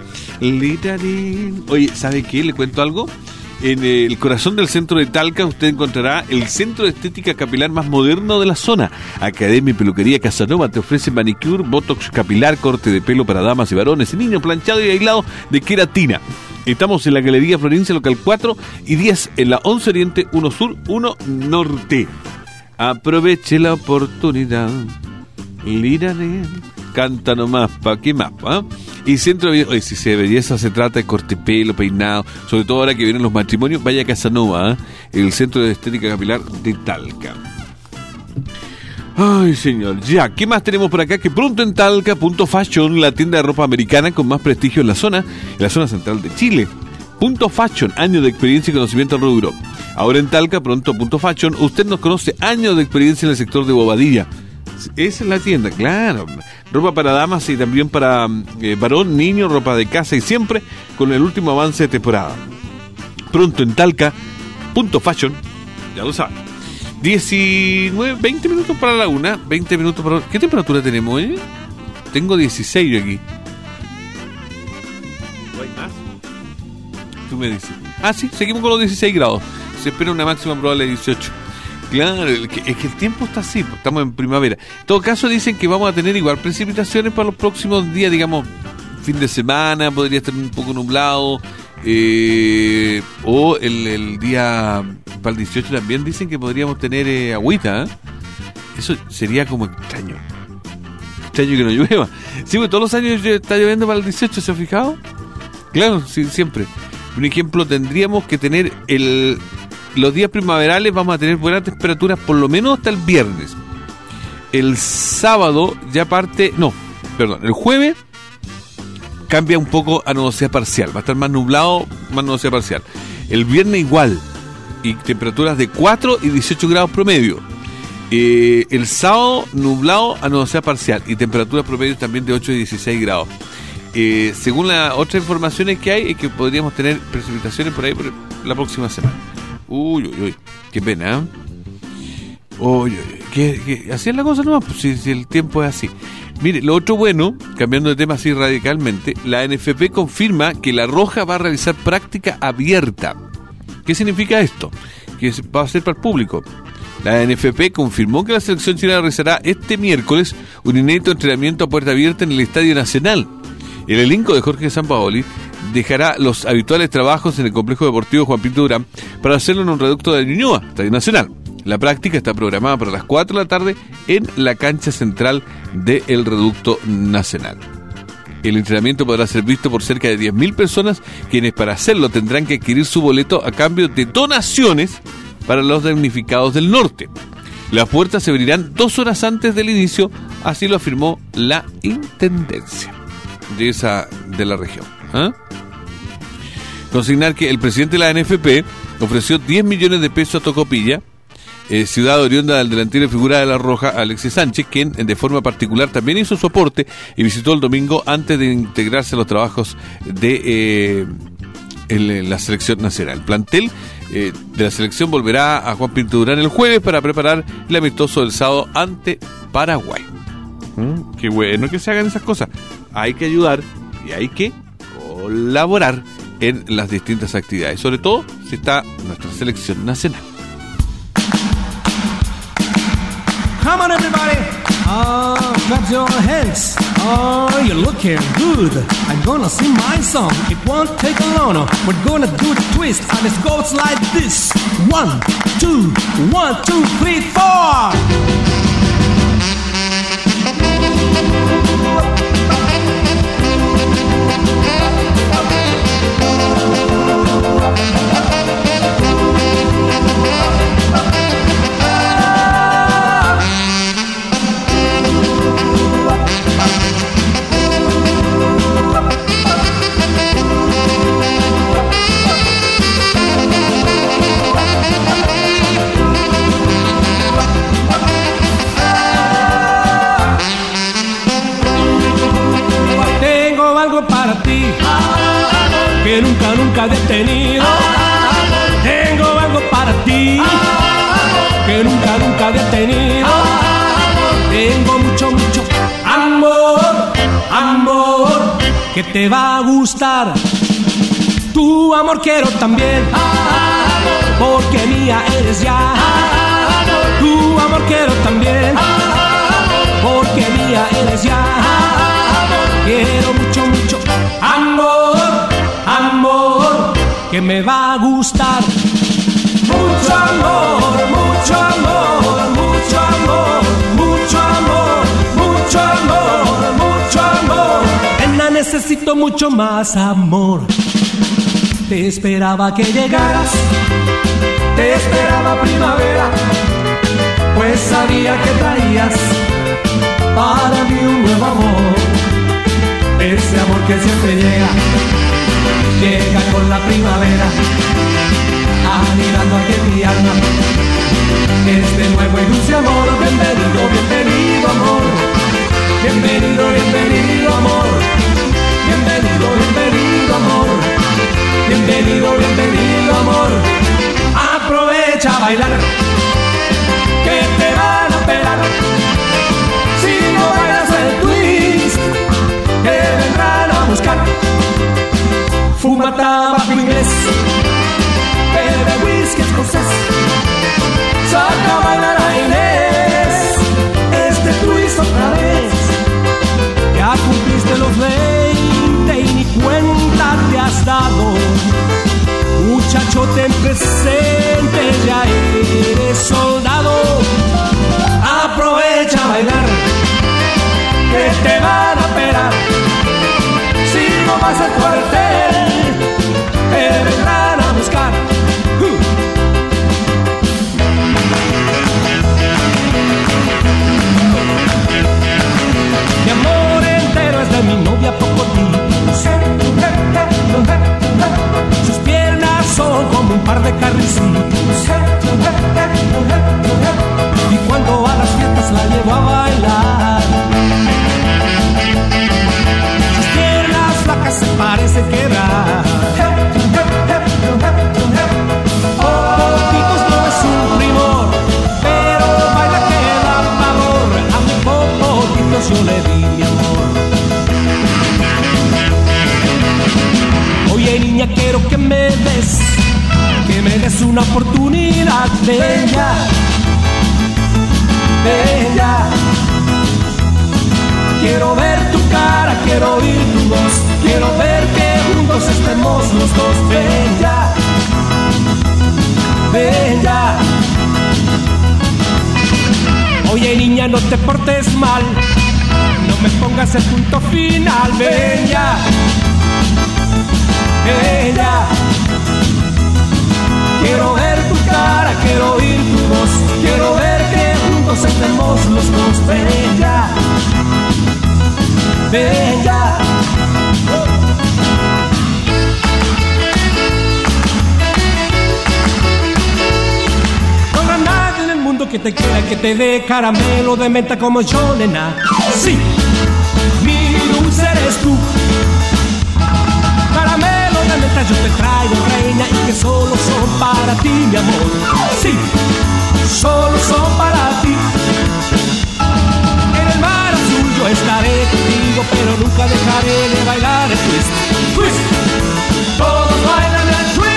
Oye, ¿sabe qué? ¿Le cuento algo? En el corazón del centro de Talca usted encontrará el centro de estética capilar más moderno de la zona. Academia y Peluquería Casanova te ofrece manicure, botox capilar, corte de pelo para damas y varones y niños, planchado y aislado de queratina. Estamos en la Galería Florencia, local 4 y 10, en la 11 Oriente, 1 Sur, 1 Norte. Aproveche la oportunidad. Lírale. Canta nomás, ¿pa' qué más? ¿Pa? Y centro de belleza, si de belleza se trata de corte pelo, peinado, sobre todo ahora que vienen los matrimonios, vaya a Casanova, el centro de estética capilar de Talca. Ay, señor, ya, ¿qué más tenemos por acá? Que pronto en Talca, Punto Fashion, la tienda de ropa americana con más prestigio en la zona central de Chile. Punto Fashion, años de experiencia y conocimiento al rubro. Ahora en Talca, pronto Punto Fashion, usted nos conoce, años de experiencia en el sector de Bobadilla. Esa es la tienda, claro. Ropa para damas y también para varón, niño, ropa de casa y siempre con el último avance de temporada. Pronto en Talca, Punto Fashion, ya lo saben. 20 minutos para la 1, 20 minutos para... ¿Qué temperatura tenemos, Tengo 16 yo aquí. ¿No hay más? Tú me dices. Ah, sí, seguimos con los 16 grados. Se espera una máxima probable de 18. Claro, es que el tiempo está así, estamos en primavera. En todo caso dicen que vamos a tener igual precipitaciones para los próximos días, digamos, fin de semana, podría estar un poco nublado, o el día para el 18 también dicen que podríamos tener agüita, ¿eh? Eso sería como extraño que no llueva. Sí, pues todos los años está lloviendo para el 18, ¿se ha fijado? Claro, sí, siempre. Un ejemplo, tendríamos que tener los días primaverales, vamos a tener buenas temperaturas por lo menos hasta el viernes. El sábado ya parte... No, perdón, el jueves cambia un poco a nubosidad parcial. Va a estar más nublado, más nubosidad parcial. El viernes igual. Y temperaturas de 4 y 18 grados promedio. El sábado nublado a nubosidad parcial. Y temperaturas promedio también de 8 y 16 grados. Según las otras informaciones que hay, es que podríamos tener precipitaciones por ahí por la próxima semana. Uy, qué pena, ¿eh? Que así es la cosa nomás, pues, si el tiempo es así. Mire, lo otro bueno, cambiando de tema así radicalmente, la NFP confirma que La Roja va a realizar práctica abierta. ¿Qué significa esto? Que va a ser para el público. La NFP confirmó que la selección chilena realizará este miércoles un inédito entrenamiento a puerta abierta en el Estadio Nacional. El elenco de Jorge Sampaoli dejará los habituales trabajos en el complejo deportivo Juan Pinto Durán para hacerlo en un reducto de Ñuñoa, Estadio Nacional. La práctica está programada para las 4 de la tarde en la cancha central del reducto nacional. El entrenamiento podrá ser visto por cerca de 10.000 personas, quienes para hacerlo tendrán que adquirir su boleto a cambio de donaciones para los damnificados del norte. Las puertas se abrirán 2 horas antes del inicio, así lo afirmó la intendencia de la región. consignar que el presidente de la NFP ofreció 10 millones de pesos a Tocopilla, ciudad oriunda del delantero y figura de La Roja, Alexis Sánchez, quien de forma particular también hizo su aporte y visitó el domingo antes de integrarse a los trabajos de la selección nacional. El plantel de la selección volverá a Juan Pinto Durán el jueves para preparar el amistoso del sábado ante Paraguay. Qué bueno que se hagan esas cosas. Hay que ayudar y hay que colaborar en las distintas actividades, sobre todo si está nuestra selección nacional. Come on, everybody. Clap your hands. Oh, you're looking good. I'm gonna sing my song. It won't take long. We're gonna do the twist, and it goes like this. 1, 2, 1, 2, 3, 4. Que nunca he tenido. Tengo algo para ti que nunca he tenido. Tengo mucho amor que te va a gustar. Tu amor quiero también, porque mía eres ya. Tu amor quiero también, porque mía eres ya. Quiero mucho amor que me va a gustar. Mucho amor, mucho amor, mucho amor, mucho amor, mucho amor, mucho amor. Nena, necesito mucho más amor. Te esperaba que llegaras, te esperaba primavera, pues sabía que traías para mí un nuevo amor. Ese amor que siempre llega con la primavera, anidando aquí en mi alma. Este nuevo y dulce amor, bienvenido amor. Bienvenido amor. Bienvenido amor. Bienvenido amor. Aprovecha a bailar, que te van a pelar. Si no bailas el twist, te vendrán a buscar. Fuma tabaco inglés, bebe whisky escocés, saca a bailar a Inés. Este twist otra vez. Ya cumpliste los 20 y ni cuenta te has dado. Muchacho, ten presente, ya eres soldado. Aprovecha a bailar, que te van a pelar. Si no vas al cuartel, te vendrán a buscar. Mi amor entero es de mi novia Pocotí. Sus piernas son como un par de carricitos. Y cuando a las fiestas la llevo a bailar, sus piernas flacas se parecen quebrar. Poquitos no es un primor, pero baila que da pavor. A mi Popotitos yo le di mi amor. Oye niña, quiero que me des una oportunidad. Ven ya, ven ya. Quiero ver tu cara, quiero oír tu voz, quiero ver que juntos estemos los dos. Ven ya, ven ya. Oye niña, no te portes mal, no me pongas el punto final. Ven ya, ven ya. Quiero ver tu cara, quiero oír tu voz, quiero ver que juntos estemos los dos. Ven ya, ven ya. te quiera que te dé caramelo de menta como yo, nena. Sí, mi dulce eres tú. Caramelo de menta yo te traigo, reina, y que solo son para ti, mi amor. Sí, solo son para ti. En el mar azul yo estaré contigo, pero nunca dejaré de bailar el twist. Twist, todos bailan el twist.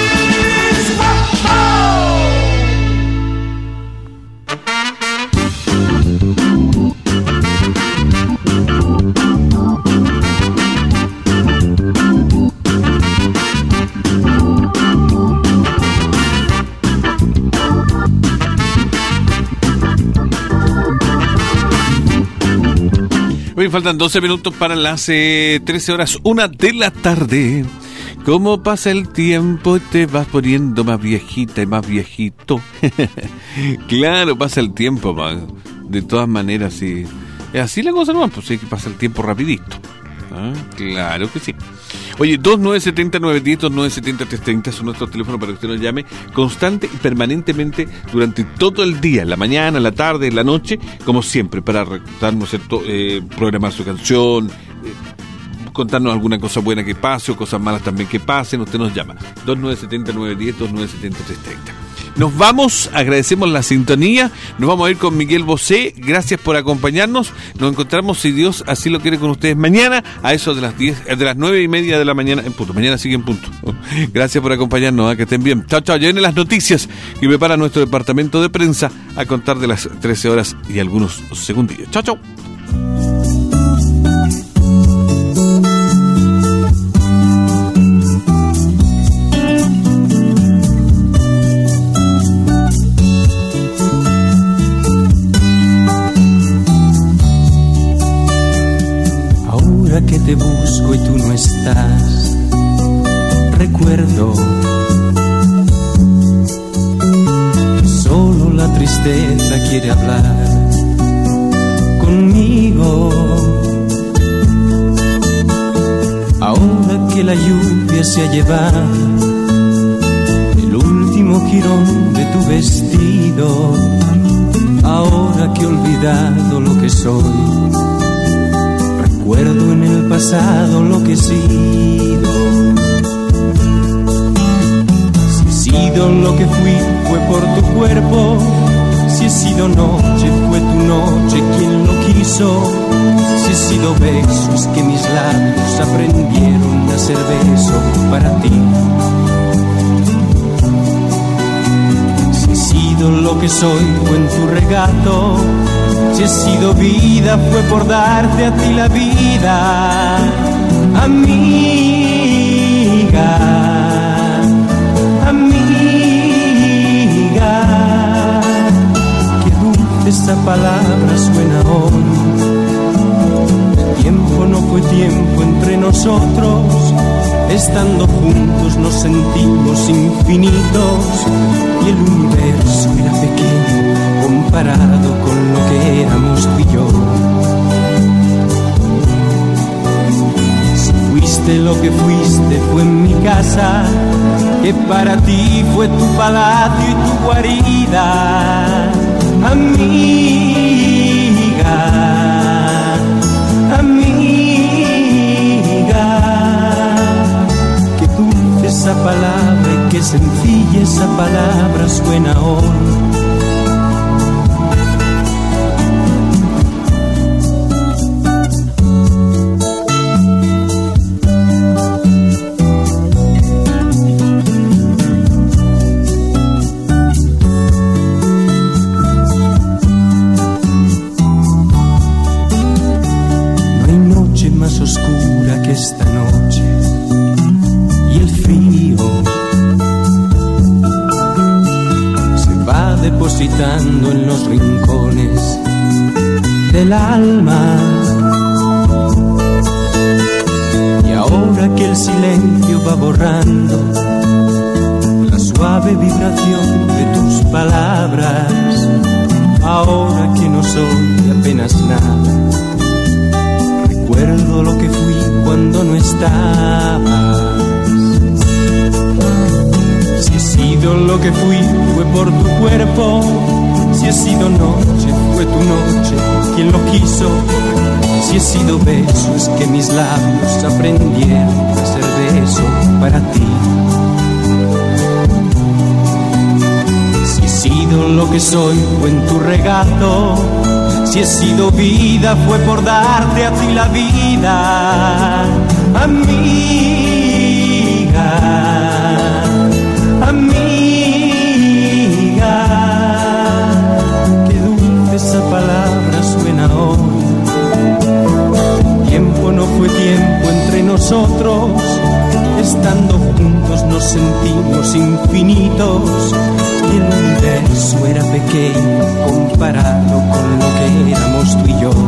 Hoy faltan 12 minutos para las 13 horas, 1 de la tarde. ¿Cómo pasa el tiempo y te vas poniendo más viejita y más viejito? Claro, pasa el tiempo, man. De todas maneras, sí. Es así la cosa, no, pues sí que pasa el tiempo rapidito. ¿Ah? Claro que sí. Oye, 2970-910, 2970-330 son nuestros teléfonos para que usted nos llame constante y permanentemente durante todo el día, en la mañana, en la tarde, en la noche, como siempre, para recordarnos, ¿cierto? Programar su canción, contarnos alguna cosa buena que pase o cosas malas también que pasen. Usted nos llama 2970-910, 2970-330. Nos vamos, agradecemos la sintonía, nos vamos a ir con Miguel Bosé, gracias por acompañarnos, nos encontramos, si Dios así lo quiere, con ustedes mañana, a eso de las 9:30 de la mañana, en punto, mañana sigue en punto. Gracias por acompañarnos, que estén bien. Chao, chao, ya vienen las noticias que prepara nuestro departamento de prensa a contar de las 13 horas y algunos segundillos. Chao, chao. Que te busco y tú no estás, recuerdo solo la tristeza quiere hablar conmigo. Ahora que la lluvia se ha llevado el último jirón de tu vestido, ahora que he olvidado lo que soy, recuerdo en el pasado lo que he sido. Si he sido lo que fui, fue por tu cuerpo. Si he sido noche, fue tu noche quien lo quiso. Si he sido besos que mis labios aprendieron a ser beso para ti. Si he sido lo que soy, fue en tu regato. Si he sido vida, fue por darte a ti la vida, amiga, amiga. Qué dulce esa palabra suena hoy. El tiempo no fue tiempo entre nosotros, estando juntos nos sentimos infinitos y el universo era pequeño comparado con lo que éramos tú y yo. Si fuiste lo que fuiste fue en mi casa, que para ti fue tu palacio y tu guarida, amiga, amiga. Qué dulce esa palabra y qué sencilla esa palabra suena hoy. Esta noche y el frío se va depositando en los rincones del alma, y ahora que el silencio va borrando la suave vibración de tus palabras, ahora que no soy apenas nada, recuerdo lo que fui cuando no estabas. Si he sido lo que fui, fue por tu cuerpo. Si he Si he sido noche, fue tu noche quien lo quiso. Si he sido beso, es que mis labios aprendieron a ser beso para ti. Si he sido lo que soy, fue en tu regalo. Si he sido vida, fue por darte a ti la vida. Amiga, amiga, qué dulce esa palabra suena hoy. Tiempo no fue tiempo entre nosotros, estando juntos nos sentimos infinitos. Y el universo era pequeño comparado con lo que éramos tú y yo.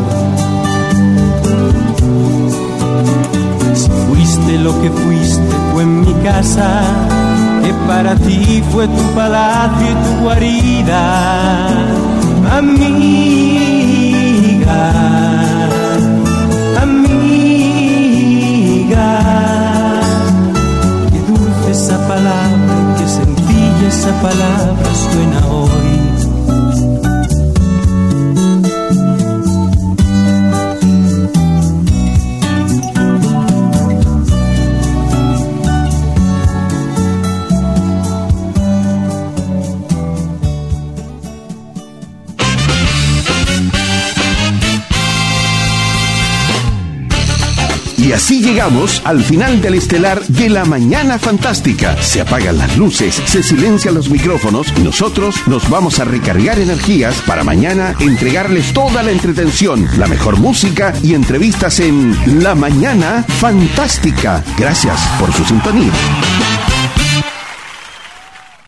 Si fuiste lo que fuiste, fue en mi casa, que para ti fue tu palacio y tu guarida. Amiga, amiga, qué dulce esa palabra, qué sencilla esa palabra suena hoy. Y así llegamos al final del estelar de La Mañana Fantástica. Se apagan las luces, se silencian los micrófonos y nosotros nos vamos a recargar energías para mañana entregarles toda la entretención, la mejor música y entrevistas en La Mañana Fantástica. Gracias por su sintonía.